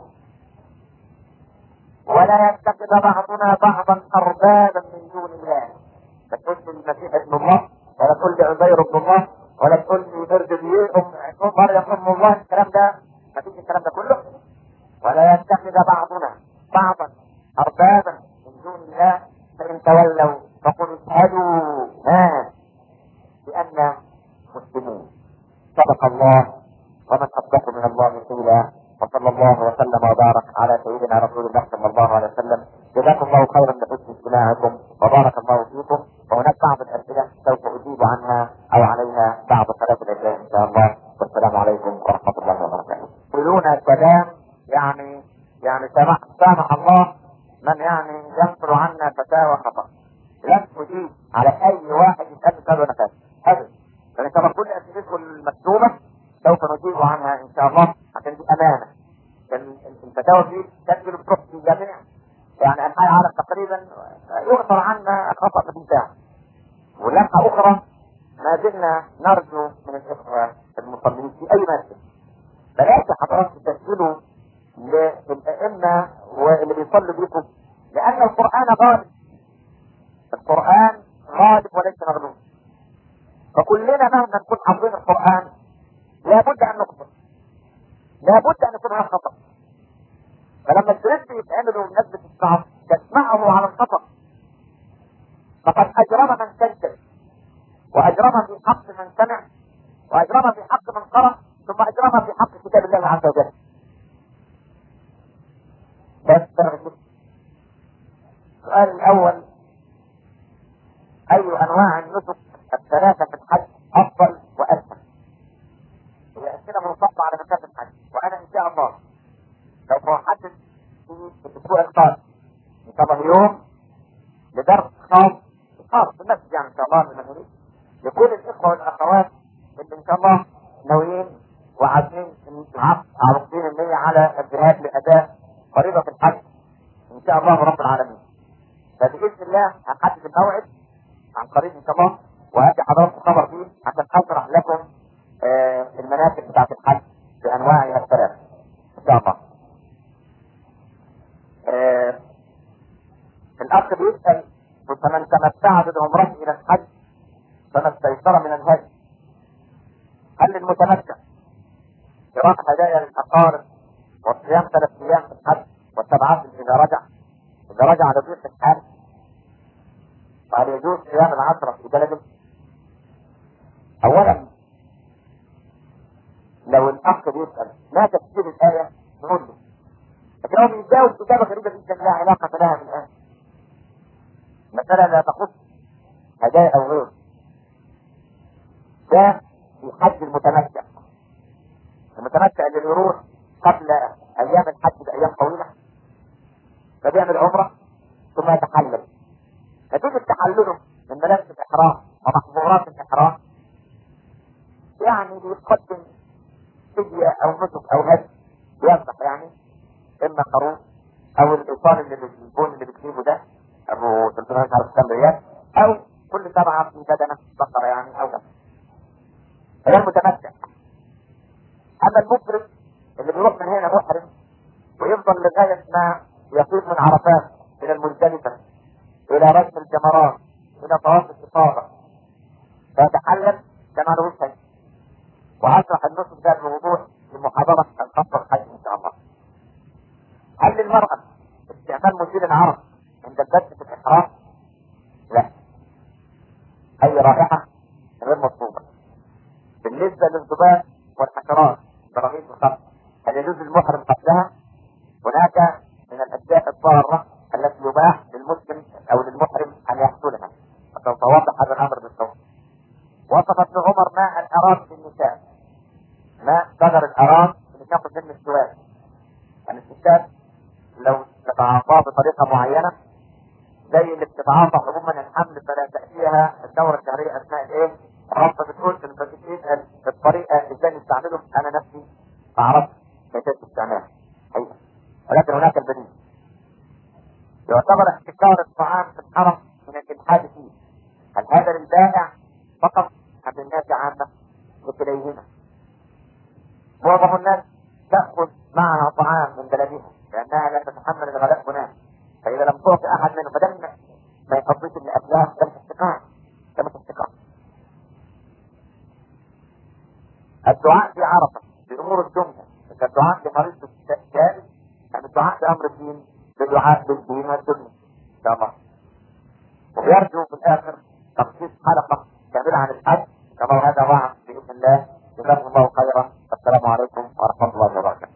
ولا يتخذ بعضنا بعضا اربابا من دون الله. لا تقول لي المسيح ابن الله ولا تقول لي عزير ابن الله ولا تقول لي مريم ام الله. الكلام ده ما فيش الكلام ده كله. ولا يتخذ بعضنا بعضا اربابا من دون الله. فان تولوا فقل اشهدوا بأننا مسلمون. صدق الله ومن أصدق من الله قيلا. وصلى الله وسلم وبارك على سيدنا رسول الله صلى الله عليه وسلم. جزاكم الله خيرا لحسن استماعكم وبارك الله فيكم. وهناك بعض الأسئلة سوف أجيب عنها أو عليها بعد صلاة العشاء إن شاء الله. والسلام عليكم ورحمة الله وبركاته. يقولون الكلام يعني سامح الله من يعني ينقل عنا فتاوى خطأ. لن أجيب على أي واحد يسأل سؤال وأنا فاهم أبدا. لأن كما كل أسئلتكم المكتوبة سوف نجيب عنها إن شاء الله عشان دي أمانة. الفتاوى دي تسجل بروح في جميع يعني أنحاء العالم تقريبا يغفر عنا خطأ في ساعة. ولمحة أخرى ما زلنا نرجو من الإخوة المصلين في أي مسجد بلاش حضرات تسجلوا للأئمة واللي بيصلوا بيكم. لأن القرآن غالب. القرآن غالب وليس مغلوب. فكلنا مهما نكون حافظين القرآن لابد أن نخطئ. لابد أن يكون هذا خطأ. فلما الشريف يتعملوا الناس بتسمعه تسمعه على الخطأ فقد أجرم من سجل وأجرم في حق من سمع وأجرم في حق من قرأ ثم أجرم في حق كتاب الله عز وجل. السؤال الأول: أي أنواع النسك الثلاثة في الحج أفضل وأسهل؟ هي أسئلة منصبة على مسافة الحج. وأنا إن شاء الله لو محدد في الأسبوع القادم إن شاء الله يوم لدرس خاص بالنفس يعني إن شاء الله من المريض لكل الإخوة والأخوات اللي إن شاء الله ناويين وعازمين عاقدين النية على الذهاب لأداء فريضة الحج إن شاء الله رب العالمين. فبإذن الله هنحدد الموعد عن قريب إن شاء الله وهدي حضراتكم خبر فيه عشان أشرح لكم المناسك بتاعة الحج بأنواعها الثلاثة إن شاء الله. الأخ بيسأل: فمن تمتع بالعمرة إلى الحج فما استيسر من الهدي، هل المتمتع قراءة هدايا للأقارب والصيام 3 أيام في الحج والسبعات إذا رجع لضيق الحال؟ وهل يجوز صيام العشرة في بلده؟ اولا لو الاخ بيسأل ما تفسير الآية نقول له، لكن هو بيتجاوز إجابة غريبة جدا لا علاقة لها بالآية. مسألة لا تخص هدايا أو غيره. ده في حج المتمتع. المتمتع اللي بيروح قبل أيام الحج بأيام طويلة فبيعمل عمرة ثم يتحلل. نتيجة تحلله من ملابس الإحرام ومحظورات الإحرام يعني بيقدم فدية أو نسك أو هدي يذبح يعني إما خروف أو الإيصال اللي البون اللي بتجيبه ده أبو 300 ريال أو كل 7 في بدنة بقرة يعني أو ده. هذا المتمتع. أما المفرد اللي بيروح من هنا محرم ويفضل لغاية ما يطير من عرفات إلى المزدلفة إلى رسم الجمرات إلى طواف الإفاضة فيتحلل كما له شيء. وأشرح النصف ده بوضوح لمحاضرة الخطة الحج إن شاء الله. هل للمرأة استعمال مثير العرق عند البث في الإحرام؟ لا. أي رائحة غير مطلوبة. بالنسبة للذباب والحشرات براغيث الخمر هل يجوز المحرم قتلها؟ هناك من الأشياء الضارة التي يباح للمسلم أو للمحرم أن يقتلها، وسوف أوضح هذا الأمر بالصوت. وصف ابن عمر ماء الأرام في النساء، ماء قدر الأرام اللي تاخذ منه السواد. يعني الستات لو تتعاطى بطريقة معينة زي اللي بتتعاطى عموما الحمل فلا تأتيها الدورة الشهرية أثناء الإيه؟ رابطة بتقول تسأل الطريقة ازاي نستعمله. أنا نفسي أعرف كيف استعمالها حقيقة، ولكن هناك البديل. يعتبر احتكار الطعام في الحرم من الإلحاد فيه. هل هذا للبائع فقط أم للناس عامة؟ لكليهما. معظم الناس تأخذ معها طعام من بلدها لأنها لا تتحمل الغلاء هناك، فإذا لم تعطي أحد منهم فدم ما يفضيش من أكلها كم استقام. الدعاء في عرفة بأمور الدنيا كالدعاء لمريض الشارع، يعني الدعاء بأمر الدين بالدعاء بالدين والدنيا إن شاء الله. ويرجو في الآخر تخصيص حلقة كاملة عن الحج كما هذا وعد بإذن الله. جزاكم الله خيرا. السلام عليكم ورحمة الله وبركاته.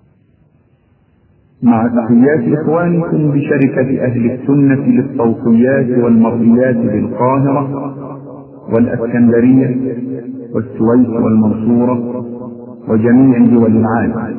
مع تحيات إخوانكم بشركة أهل السنة للصوتيات والمرئيات بالقاهرة والإسكندرية والسويس والمنصورة وجميع دول العالم.